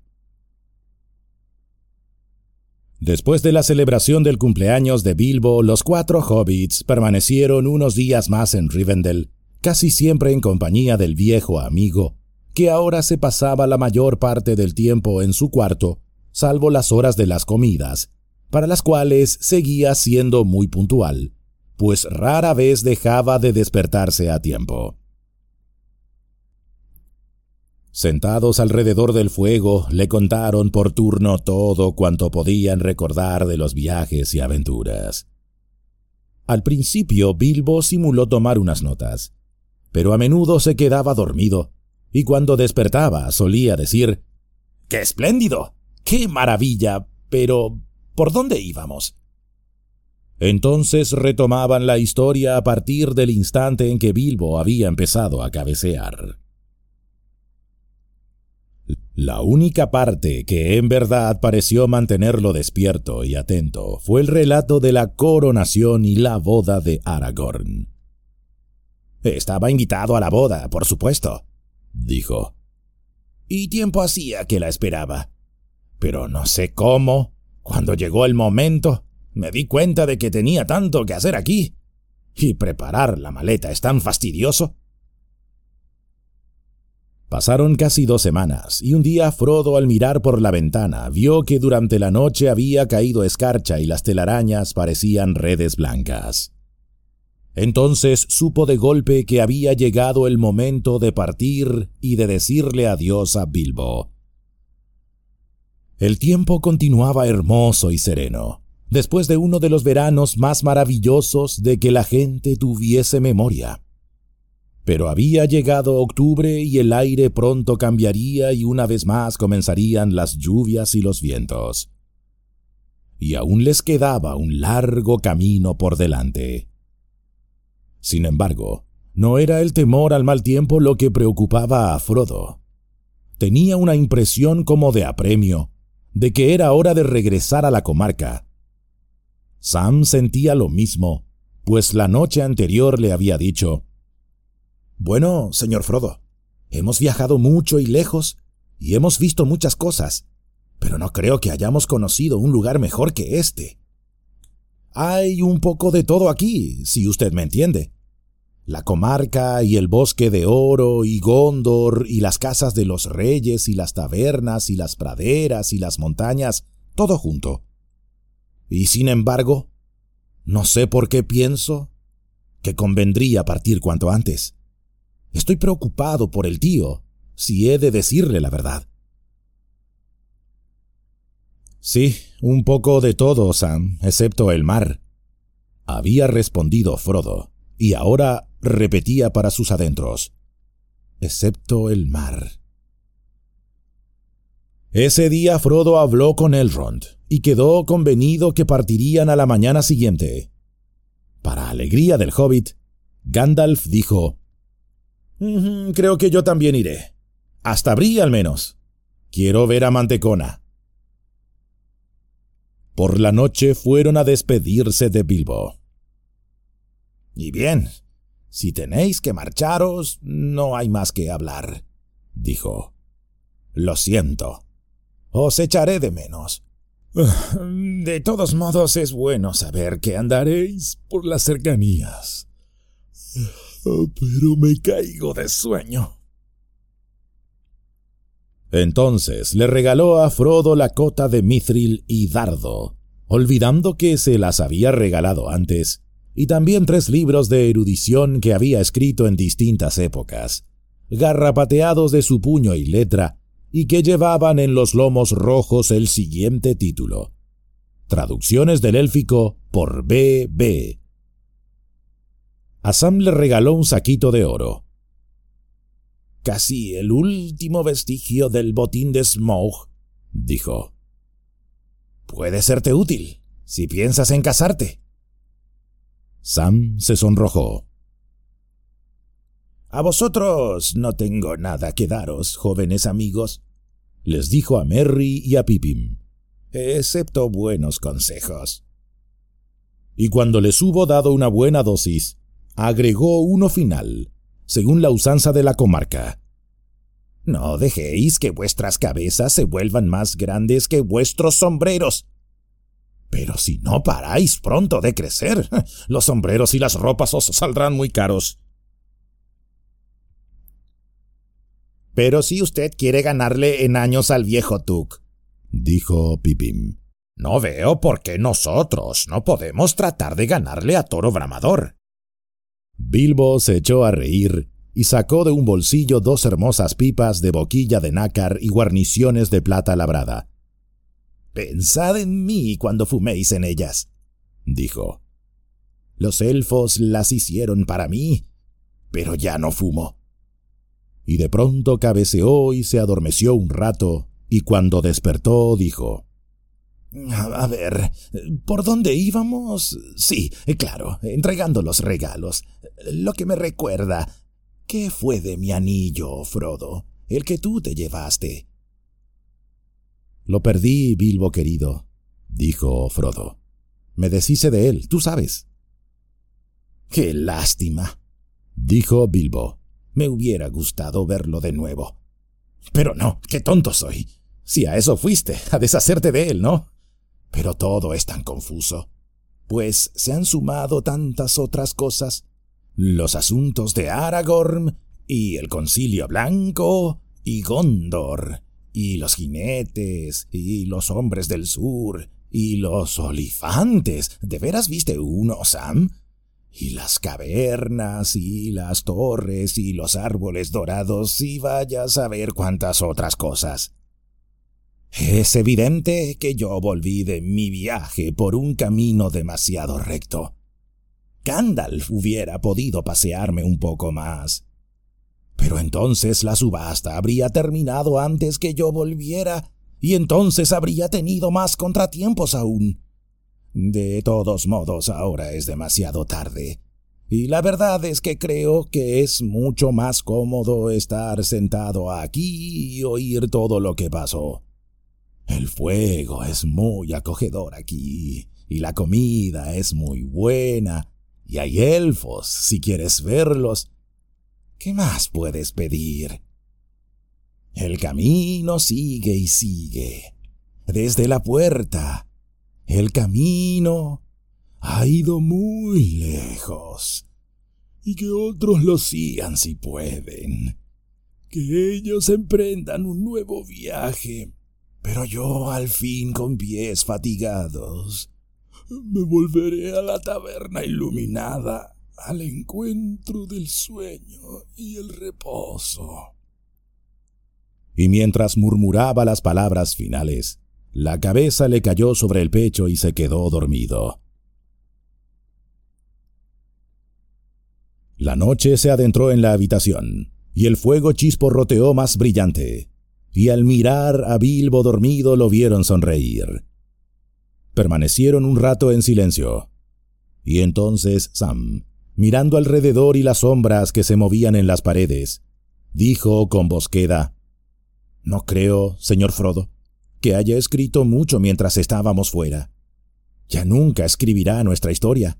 Después de la celebración del cumpleaños de Bilbo, los 4 hobbits permanecieron unos días más en Rivendell, casi siempre en compañía del viejo amigo, que ahora se pasaba la mayor parte del tiempo en su cuarto, salvo las horas de las comidas, para las cuales seguía siendo muy puntual, pues rara vez dejaba de despertarse a tiempo. Sentados alrededor del fuego, le contaron por turno todo cuanto podían recordar de los viajes y aventuras. Al principio, Bilbo simuló tomar unas notas, pero a menudo se quedaba dormido, y cuando despertaba solía decir: «¡Qué espléndido! ¡Qué maravilla! Pero, ¿por dónde íbamos?». Entonces retomaban la historia a partir del instante en que Bilbo había empezado a cabecear. La única parte que en verdad pareció mantenerlo despierto y atento fue el relato de la coronación y la boda de Aragorn. «Estaba invitado a la boda, por supuesto», dijo. «Y tiempo hacía que la esperaba. Pero no sé cómo, cuando llegó el momento, me di cuenta de que tenía tanto que hacer aquí. Y preparar la maleta es tan fastidioso». Pasaron casi 2 semanas, y un día Frodo, al mirar por la ventana, vio que durante la noche había caído escarcha y las telarañas parecían redes blancas. Entonces supo de golpe que había llegado el momento de partir y de decirle adiós a Bilbo. El tiempo continuaba hermoso y sereno, después de uno de los veranos más maravillosos de que la gente tuviese memoria. Pero había llegado octubre y el aire pronto cambiaría y una vez más comenzarían las lluvias y los vientos. Y aún les quedaba un largo camino por delante. Sin embargo, no era el temor al mal tiempo lo que preocupaba a Frodo. Tenía una impresión como de apremio, de que era hora de regresar a la comarca. Sam sentía lo mismo, pues la noche anterior le había dicho: «Bueno, señor Frodo, hemos viajado mucho y lejos, y hemos visto muchas cosas, pero no creo que hayamos conocido un lugar mejor que este. Hay un poco de todo aquí, si usted me entiende. La comarca y el bosque de oro y Gondor y las casas de los reyes y las tabernas y las praderas y las montañas, todo junto. Y sin embargo, no sé por qué pienso que convendría partir cuanto antes. Estoy preocupado por el tío, si he de decirle la verdad». «Sí, un poco de todo, Sam, excepto el mar», había respondido Frodo, y ahora repetía para sus adentros: «Excepto el mar». Ese día Frodo habló con Elrond y quedó convenido que partirían a la mañana siguiente. Para alegría del hobbit, Gandalf dijo: creo que yo también iré. Hasta Bree al menos. Quiero ver a Mantecona. Por la noche fueron a despedirse de Bilbo. Y bien, si tenéis que marcharos, no hay más que hablar, dijo. Lo siento. Os echaré de menos. De todos modos es bueno saber que andaréis por las cercanías. Pero me caigo de sueño. Entonces le regaló a Frodo la cota de mithril y dardo, olvidando que se las había regalado antes, y también 3 libros de erudición que había escrito en distintas épocas, garrapateados de su puño y letra, y que llevaban en los lomos rojos el siguiente título: Traducciones del élfico por B.B. A Sam le regaló un saquito de oro. Casi el último vestigio del botín de Smaug, dijo. Puede serte útil, si piensas en casarte. Sam se sonrojó. A vosotros no tengo nada que daros, jóvenes amigos, les dijo a Merry y a Pippin, excepto buenos consejos. Y cuando les hubo dado una buena dosis, agregó uno final, según la usanza de la comarca. No dejéis que vuestras cabezas se vuelvan más grandes que vuestros sombreros. Pero si no paráis pronto de crecer, los sombreros y las ropas os saldrán muy caros. Pero si usted quiere ganarle en años al viejo Tuk, dijo Pippin, no veo por qué nosotros no podemos tratar de ganarle a Toro Bramador. Bilbo se echó a reír y sacó de un bolsillo 2 hermosas pipas de boquilla de nácar y guarniciones de plata labrada. Pensad en mí cuando fuméis en ellas, dijo. Los elfos las hicieron para mí, pero ya no fumo. Y de pronto cabeceó y se adormeció un rato, y cuando despertó dijo: A ver, ¿por dónde íbamos? Sí, claro, entregando los regalos. Lo que me recuerda, ¿qué fue de mi anillo, Frodo, el que tú te llevaste? Lo perdí, Bilbo querido, dijo Frodo. Me deshice de él, tú sabes. ¡Qué lástima!, dijo Bilbo. Me hubiera gustado verlo de nuevo. Pero no, qué tonto soy. Si a eso fuiste, a deshacerte de él, ¿no? Pero todo es tan confuso, pues se han sumado tantas otras cosas. Los asuntos de Aragorn, y el Concilio Blanco, y Gondor, y los jinetes, y los hombres del sur, y los olifantes. ¿De veras viste uno, Sam? Y las cavernas, y las torres, y los árboles dorados, y vaya a saber cuántas otras cosas. Es evidente que yo volví de mi viaje por un camino demasiado recto. Gandalf hubiera podido pasearme un poco más. Pero entonces la subasta habría terminado antes que yo volviera, y entonces habría tenido más contratiempos aún. De todos modos, ahora es demasiado tarde, y la verdad es que creo que es mucho más cómodo estar sentado aquí y oír todo lo que pasó. El fuego es muy acogedor aquí, y la comida es muy buena, y hay elfos, si quieres verlos. ¿Qué más puedes pedir? El camino sigue y sigue, desde la puerta. El camino ha ido muy lejos, y que otros lo sigan si pueden. Que ellos emprendan un nuevo viaje, pero yo al fin con pies fatigados me volveré a la taberna iluminada, al encuentro del sueño y el reposo. Y mientras murmuraba las palabras finales, la cabeza le cayó sobre el pecho y se quedó dormido. La noche se adentró en la habitación, y el fuego chisporroteó más brillante, y al mirar a Bilbo dormido lo vieron sonreír. Permanecieron un rato en silencio, y entonces Sam, mirando alrededor y las sombras que se movían en las paredes, dijo con voz queda: «No creo, señor Frodo, que haya escrito mucho mientras estábamos fuera. Ya nunca escribirá nuestra historia».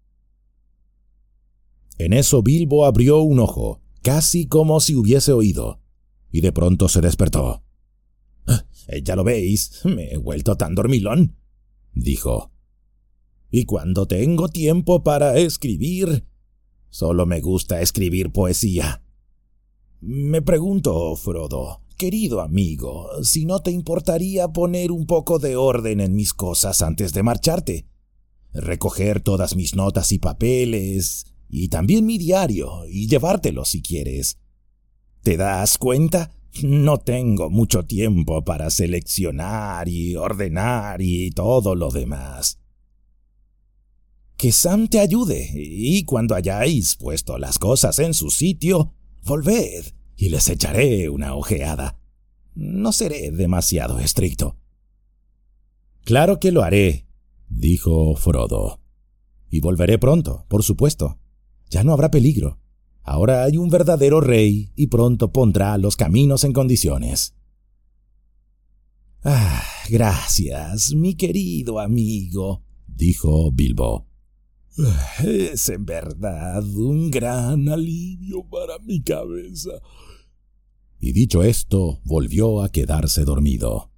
En eso Bilbo abrió un ojo, casi como si hubiese oído, y de pronto se despertó. «Ya lo veis, me he vuelto tan dormilón», dijo. «Y cuando tengo tiempo para escribir, solo me gusta escribir poesía. Me pregunto, Frodo, querido amigo, si no te importaría poner un poco de orden en mis cosas antes de marcharte. Recoger todas mis notas y papeles, y también mi diario, y llevártelo si quieres. ¿Te das cuenta? No tengo mucho tiempo para seleccionar y ordenar y todo lo demás». «Que Sam te ayude, y cuando hayáis puesto las cosas en su sitio, volved y les echaré una ojeada. No seré demasiado estricto». «Claro que lo haré», dijo Frodo. «Y volveré pronto, por supuesto. Ya no habrá peligro. Ahora hay un verdadero rey y pronto pondrá los caminos en condiciones». «Gracias, mi querido amigo», dijo Bilbo. «Es en verdad un gran alivio para mi cabeza». Y dicho esto, volvió a quedarse dormido.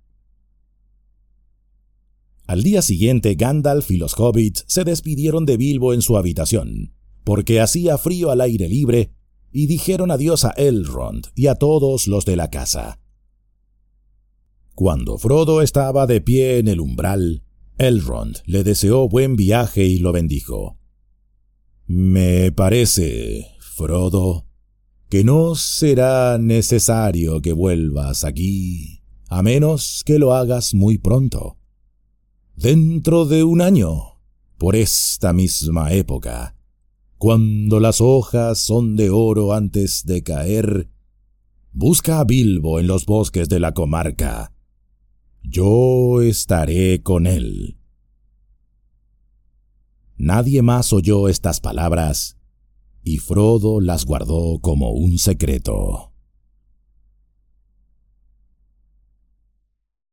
Al día siguiente, Gandalf y los hobbits se despidieron de Bilbo en su habitación, porque hacía frío al aire libre, y dijeron adiós a Elrond y a todos los de la casa. Cuando Frodo estaba de pie en el umbral, Elrond le deseó buen viaje y lo bendijo. «Me parece, Frodo, que no será necesario que vuelvas aquí, a menos que lo hagas muy pronto. Dentro de un año, por esta misma época, cuando las hojas son de oro antes de caer, busca a Bilbo en los bosques de la comarca. Yo estaré con él». Nadie más oyó estas palabras, y Frodo las guardó como un secreto.